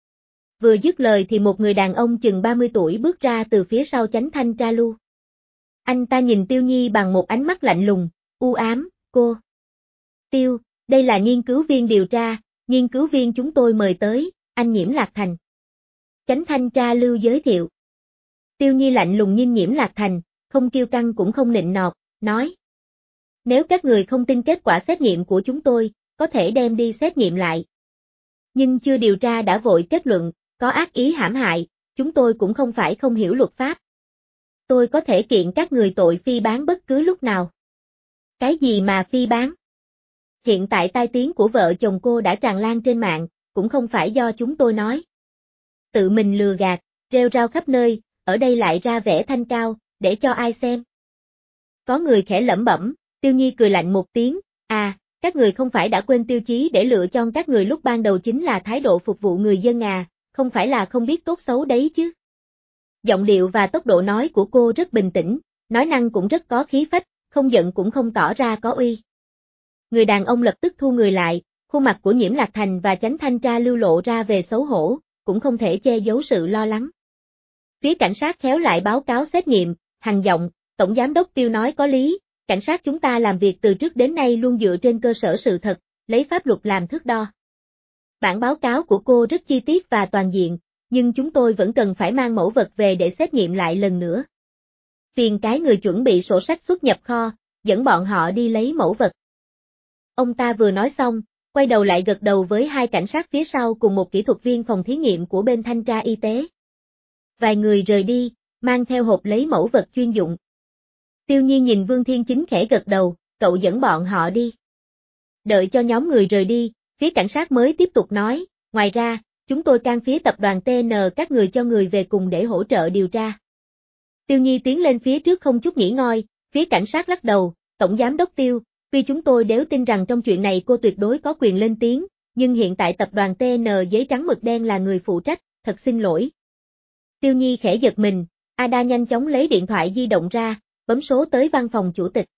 Vừa dứt lời thì một người đàn ông chừng 30 tuổi bước ra từ phía sau chánh thanh tra Lưu. Anh ta nhìn Tiêu Nhi bằng một ánh mắt lạnh lùng, u ám, cô. Tiêu, đây là nghiên cứu viên điều tra, nghiên cứu viên chúng tôi mời tới, anh Nhiễm Lạc Thành. Chánh thanh tra Lưu giới thiệu. Tiêu Nhi lạnh lùng nhìn Nhiễm Lạc Thành, không kiêu căng cũng không nịnh nọt, nói. Nếu các người không tin kết quả xét nghiệm của chúng tôi, có thể đem đi xét nghiệm lại. Nhưng chưa điều tra đã vội kết luận, có ác ý hãm hại, chúng tôi cũng không phải không hiểu luật pháp. Tôi có thể kiện các người tội phi bán bất cứ lúc nào. Cái gì mà phi bán? Hiện tại tai tiếng của vợ chồng cô đã tràn lan trên mạng, cũng không phải do chúng tôi nói. Tự mình lừa gạt, rêu rao khắp nơi, ở đây lại ra vẻ thanh cao, để cho ai xem. Có người khẽ lẩm bẩm, Tiêu Nhi cười lạnh một tiếng, các người không phải đã quên tiêu chí để lựa chọn các người lúc ban đầu chính là thái độ phục vụ người dân à, không phải là không biết tốt xấu đấy chứ. Giọng điệu và tốc độ nói của cô rất bình tĩnh, nói năng cũng rất có khí phách, không giận cũng không tỏ ra có uy. Người đàn ông lập tức thu người lại, khuôn mặt của Nhiễm Lạc Thành và chánh thanh tra Lưu lộ ra về xấu hổ, cũng không thể che giấu sự lo lắng. Phía cảnh sát khéo lại báo cáo xét nghiệm, hằn giọng, Tổng Giám đốc Tiêu nói có lý, cảnh sát chúng ta làm việc từ trước đến nay luôn dựa trên cơ sở sự thật, lấy pháp luật làm thước đo. Bản báo cáo của cô rất chi tiết và toàn diện, nhưng chúng tôi vẫn cần phải mang mẫu vật về để xét nghiệm lại lần nữa. Phiền cái người chuẩn bị sổ sách xuất nhập kho, dẫn bọn họ đi lấy mẫu vật. Ông ta vừa nói xong, quay đầu lại gật đầu với hai cảnh sát phía sau cùng một kỹ thuật viên phòng thí nghiệm của bên thanh tra y tế. Vài người rời đi, mang theo hộp lấy mẫu vật chuyên dụng. Tiêu Nhi nhìn Vương Thiên Chính khẽ gật đầu, cậu dẫn bọn họ đi. Đợi cho nhóm người rời đi, phía cảnh sát mới tiếp tục nói, ngoài ra, chúng tôi can phía tập đoàn TN các người cho người về cùng để hỗ trợ điều tra. Tiêu Nhi tiến lên phía trước không chút nghỉ ngơi, phía cảnh sát lắc đầu, Tổng Giám đốc Tiêu, tuy chúng tôi đều tin rằng trong chuyện này cô tuyệt đối có quyền lên tiếng, nhưng hiện tại tập đoàn TN giấy trắng mực đen là người phụ trách, thật xin lỗi. Tiêu Nhi khẽ giật mình, Ada nhanh chóng lấy điện thoại di động ra, bấm số tới văn phòng chủ tịch.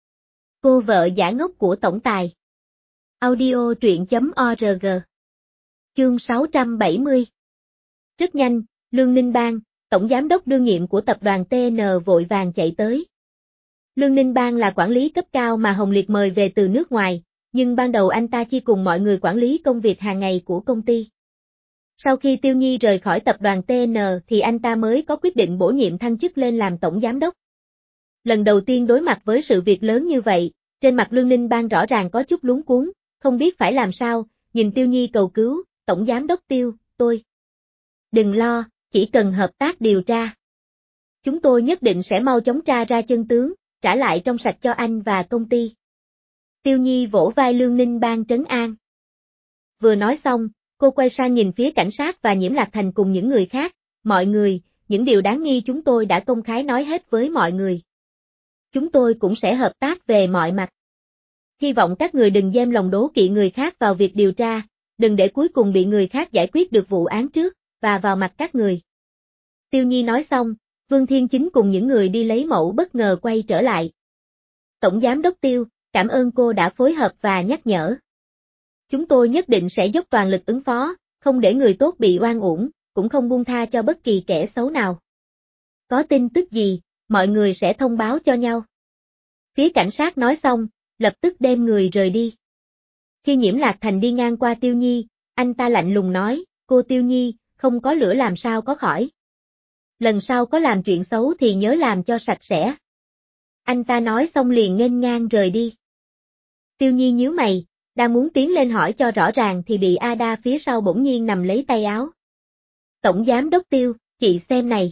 Cô vợ giả ngốc của tổng tài. Audio truyện.org. Chương 670. Rất nhanh, Lương Ninh Bang, tổng giám đốc đương nhiệm của tập đoàn TN vội vàng chạy tới. Lương Ninh Bang là quản lý cấp cao mà Hồng Liệt mời về từ nước ngoài, nhưng ban đầu anh ta chỉ cùng mọi người quản lý công việc hàng ngày của công ty. Sau khi Tiêu Nhi rời khỏi tập đoàn TN thì anh ta mới có quyết định bổ nhiệm thăng chức lên làm tổng giám đốc. Lần đầu tiên đối mặt với sự việc lớn như vậy, trên mặt Lương Ninh Bang rõ ràng có chút luống cuống, không biết phải làm sao, nhìn Tiêu Nhi cầu cứu, tổng giám đốc Tiêu, tôi. Đừng lo, chỉ cần hợp tác điều tra. Chúng tôi nhất định sẽ mau chóng tra ra chân tướng, trả lại trong sạch cho anh và công ty. Tiêu Nhi vỗ vai Lương Ninh Bang trấn an. Vừa nói xong, cô quay sang nhìn phía cảnh sát và Nhiễm Lạc Thành cùng những người khác, mọi người, những điều đáng nghi chúng tôi đã công khai nói hết với mọi người. Chúng tôi cũng sẽ hợp tác về mọi mặt. Hy vọng các người đừng giam lòng đố kỵ người khác vào việc điều tra, đừng để cuối cùng bị người khác giải quyết được vụ án trước, và vào mặt các người. Tiêu Nhi nói xong, Vương Thiên Chính cùng những người đi lấy mẫu bất ngờ quay trở lại. Tổng Giám đốc Tiêu, cảm ơn cô đã phối hợp và nhắc nhở. Chúng tôi nhất định sẽ dốc toàn lực ứng phó, không để người tốt bị oan uổng, cũng không buông tha cho bất kỳ kẻ xấu nào. Có tin tức gì, mọi người sẽ thông báo cho nhau. Phía cảnh sát nói xong, lập tức đem người rời đi. Khi Nhiễm Lạc Thành đi ngang qua Tiêu Nhi, anh ta lạnh lùng nói, cô Tiêu Nhi, không có lửa làm sao có khỏi. Lần sau có làm chuyện xấu thì nhớ làm cho sạch sẽ. Anh ta nói xong liền nghênh ngang rời đi. Tiêu Nhi nhíu mày, đang muốn tiến lên hỏi cho rõ ràng thì bị Ada phía sau bỗng nhiên nằm lấy tay áo. Tổng Giám đốc Tiêu, chị xem này.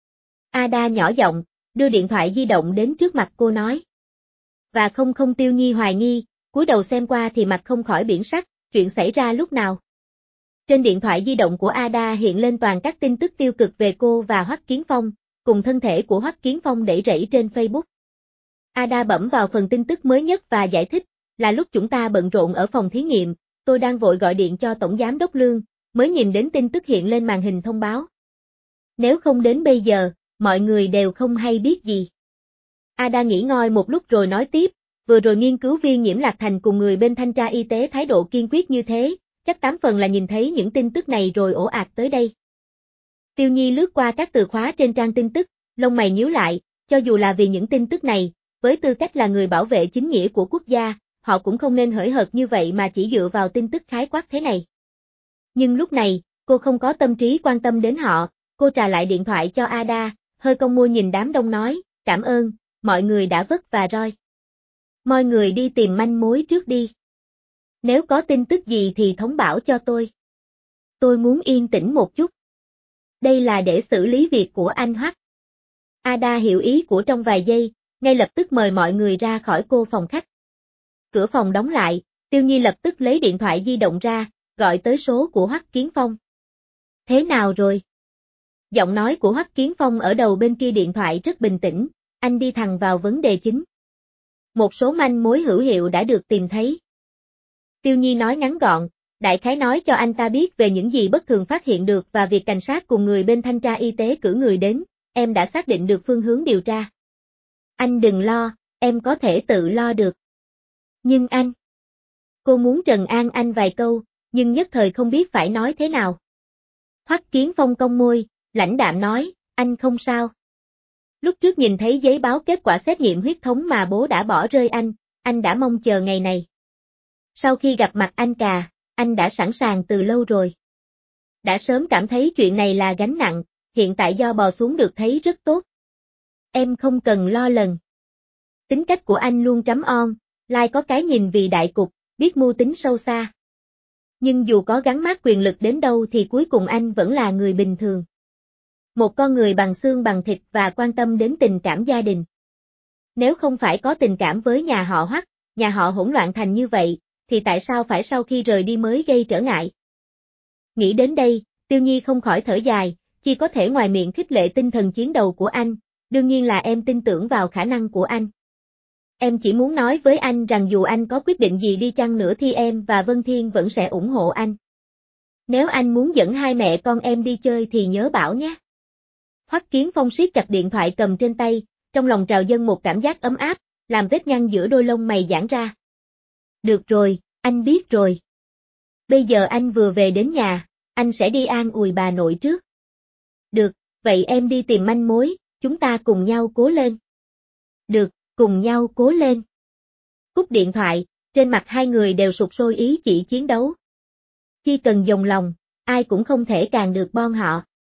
Ada nhỏ giọng, đưa điện thoại di động đến trước mặt cô nói. Và không Tiêu Nhi hoài nghi, cúi đầu xem qua thì mặt không khỏi biển sắc, chuyện xảy ra lúc nào. Trên điện thoại di động của Ada hiện lên toàn các tin tức tiêu cực về cô và Hoắc Kiến Phong, cùng thân thể của Hoắc Kiến Phong đẩy rẫy trên Facebook. Ada bấm vào phần tin tức mới nhất và giải thích, là lúc chúng ta bận rộn ở phòng thí nghiệm, tôi đang vội gọi điện cho Tổng Giám đốc Lương, mới nhìn đến tin tức hiện lên màn hình thông báo. Nếu không đến bây giờ, mọi người đều không hay biết gì. Ada nghỉ ngơi một lúc rồi nói tiếp, vừa rồi nghiên cứu viên Nhiễm Lạc Thành cùng người bên thanh tra y tế thái độ kiên quyết như thế, chắc 8 phần là nhìn thấy những tin tức này rồi ổ ạt tới đây. Tiêu Nhi lướt qua các từ khóa trên trang tin tức, lông mày nhíu lại, cho dù là vì những tin tức này, với tư cách là người bảo vệ chính nghĩa của quốc gia, họ cũng không nên hời hợt như vậy mà chỉ dựa vào tin tức khái quát thế này. Nhưng lúc này, cô không có tâm trí quan tâm đến họ, cô trả lại điện thoại cho Ada, hơi cong môi nhìn đám đông nói, cảm ơn, mọi người đã vất vả rồi. Mọi người đi tìm manh mối trước đi. Nếu có tin tức gì thì thông báo cho tôi. Tôi muốn yên tĩnh một chút. Đây là để xử lý việc của anh Hoắc. Ada hiểu ý của trong vài giây, ngay lập tức mời mọi người ra khỏi cô phòng khách. Cửa phòng đóng lại, Tiêu Nhi lập tức lấy điện thoại di động ra, gọi tới số của Hoắc Kiến Phong. Thế nào rồi? Giọng nói của Hoắc Kiến Phong ở đầu bên kia điện thoại rất bình tĩnh, anh đi thẳng vào vấn đề chính. Một số manh mối hữu hiệu đã được tìm thấy. Tiêu Nhi nói ngắn gọn, đại khái nói cho anh ta biết về những gì bất thường phát hiện được và việc cảnh sát cùng người bên thanh tra y tế cử người đến, em đã xác định được phương hướng điều tra. Anh đừng lo, em có thể tự lo được. Nhưng anh... Cô muốn trấn an anh vài câu, nhưng nhất thời không biết phải nói thế nào. Hoắc Kiến Phong cong môi, lãnh đạm nói, anh không sao. Lúc trước nhìn thấy giấy báo kết quả xét nghiệm huyết thống mà bố đã bỏ rơi anh đã mong chờ ngày này. Sau khi gặp mặt anh Cà, anh đã sẵn sàng từ lâu rồi. Đã sớm cảm thấy chuyện này là gánh nặng, hiện tại do bò xuống được thấy rất tốt. Em không cần lo lắng. Tính cách của anh luôn trắm on, lai có cái nhìn vì đại cục, biết mưu tính sâu xa. Nhưng dù có gắn mác quyền lực đến đâu thì cuối cùng anh vẫn là người bình thường. Một con người bằng xương bằng thịt và quan tâm đến tình cảm gia đình. Nếu không phải có tình cảm với nhà họ Hoắc, nhà họ hỗn loạn thành như vậy, thì tại sao phải sau khi rời đi mới gây trở ngại? Nghĩ đến đây, Tiêu Nhi không khỏi thở dài, chỉ có thể ngoài miệng khích lệ tinh thần chiến đấu của anh, đương nhiên là em tin tưởng vào khả năng của anh. Em chỉ muốn nói với anh rằng dù anh có quyết định gì đi chăng nữa thì em và Vân Thiên vẫn sẽ ủng hộ anh. Nếu anh muốn dẫn hai mẹ con em đi chơi thì nhớ bảo nhé. Hoắc Kiến Phong siết chặt điện thoại cầm trên tay, trong lòng trào dâng một cảm giác ấm áp, làm vết nhăn giữa đôi lông mày giãn ra. Được rồi, anh biết rồi. Bây giờ anh vừa về đến nhà, anh sẽ đi an ủi bà nội trước. Được, vậy em đi tìm manh mối, chúng ta cùng nhau cố lên. Được, cùng nhau cố lên. Cúp điện thoại, trên mặt hai người đều sục sôi ý chỉ chiến đấu. Chỉ cần dòng lòng, ai cũng không thể càn được bọn họ.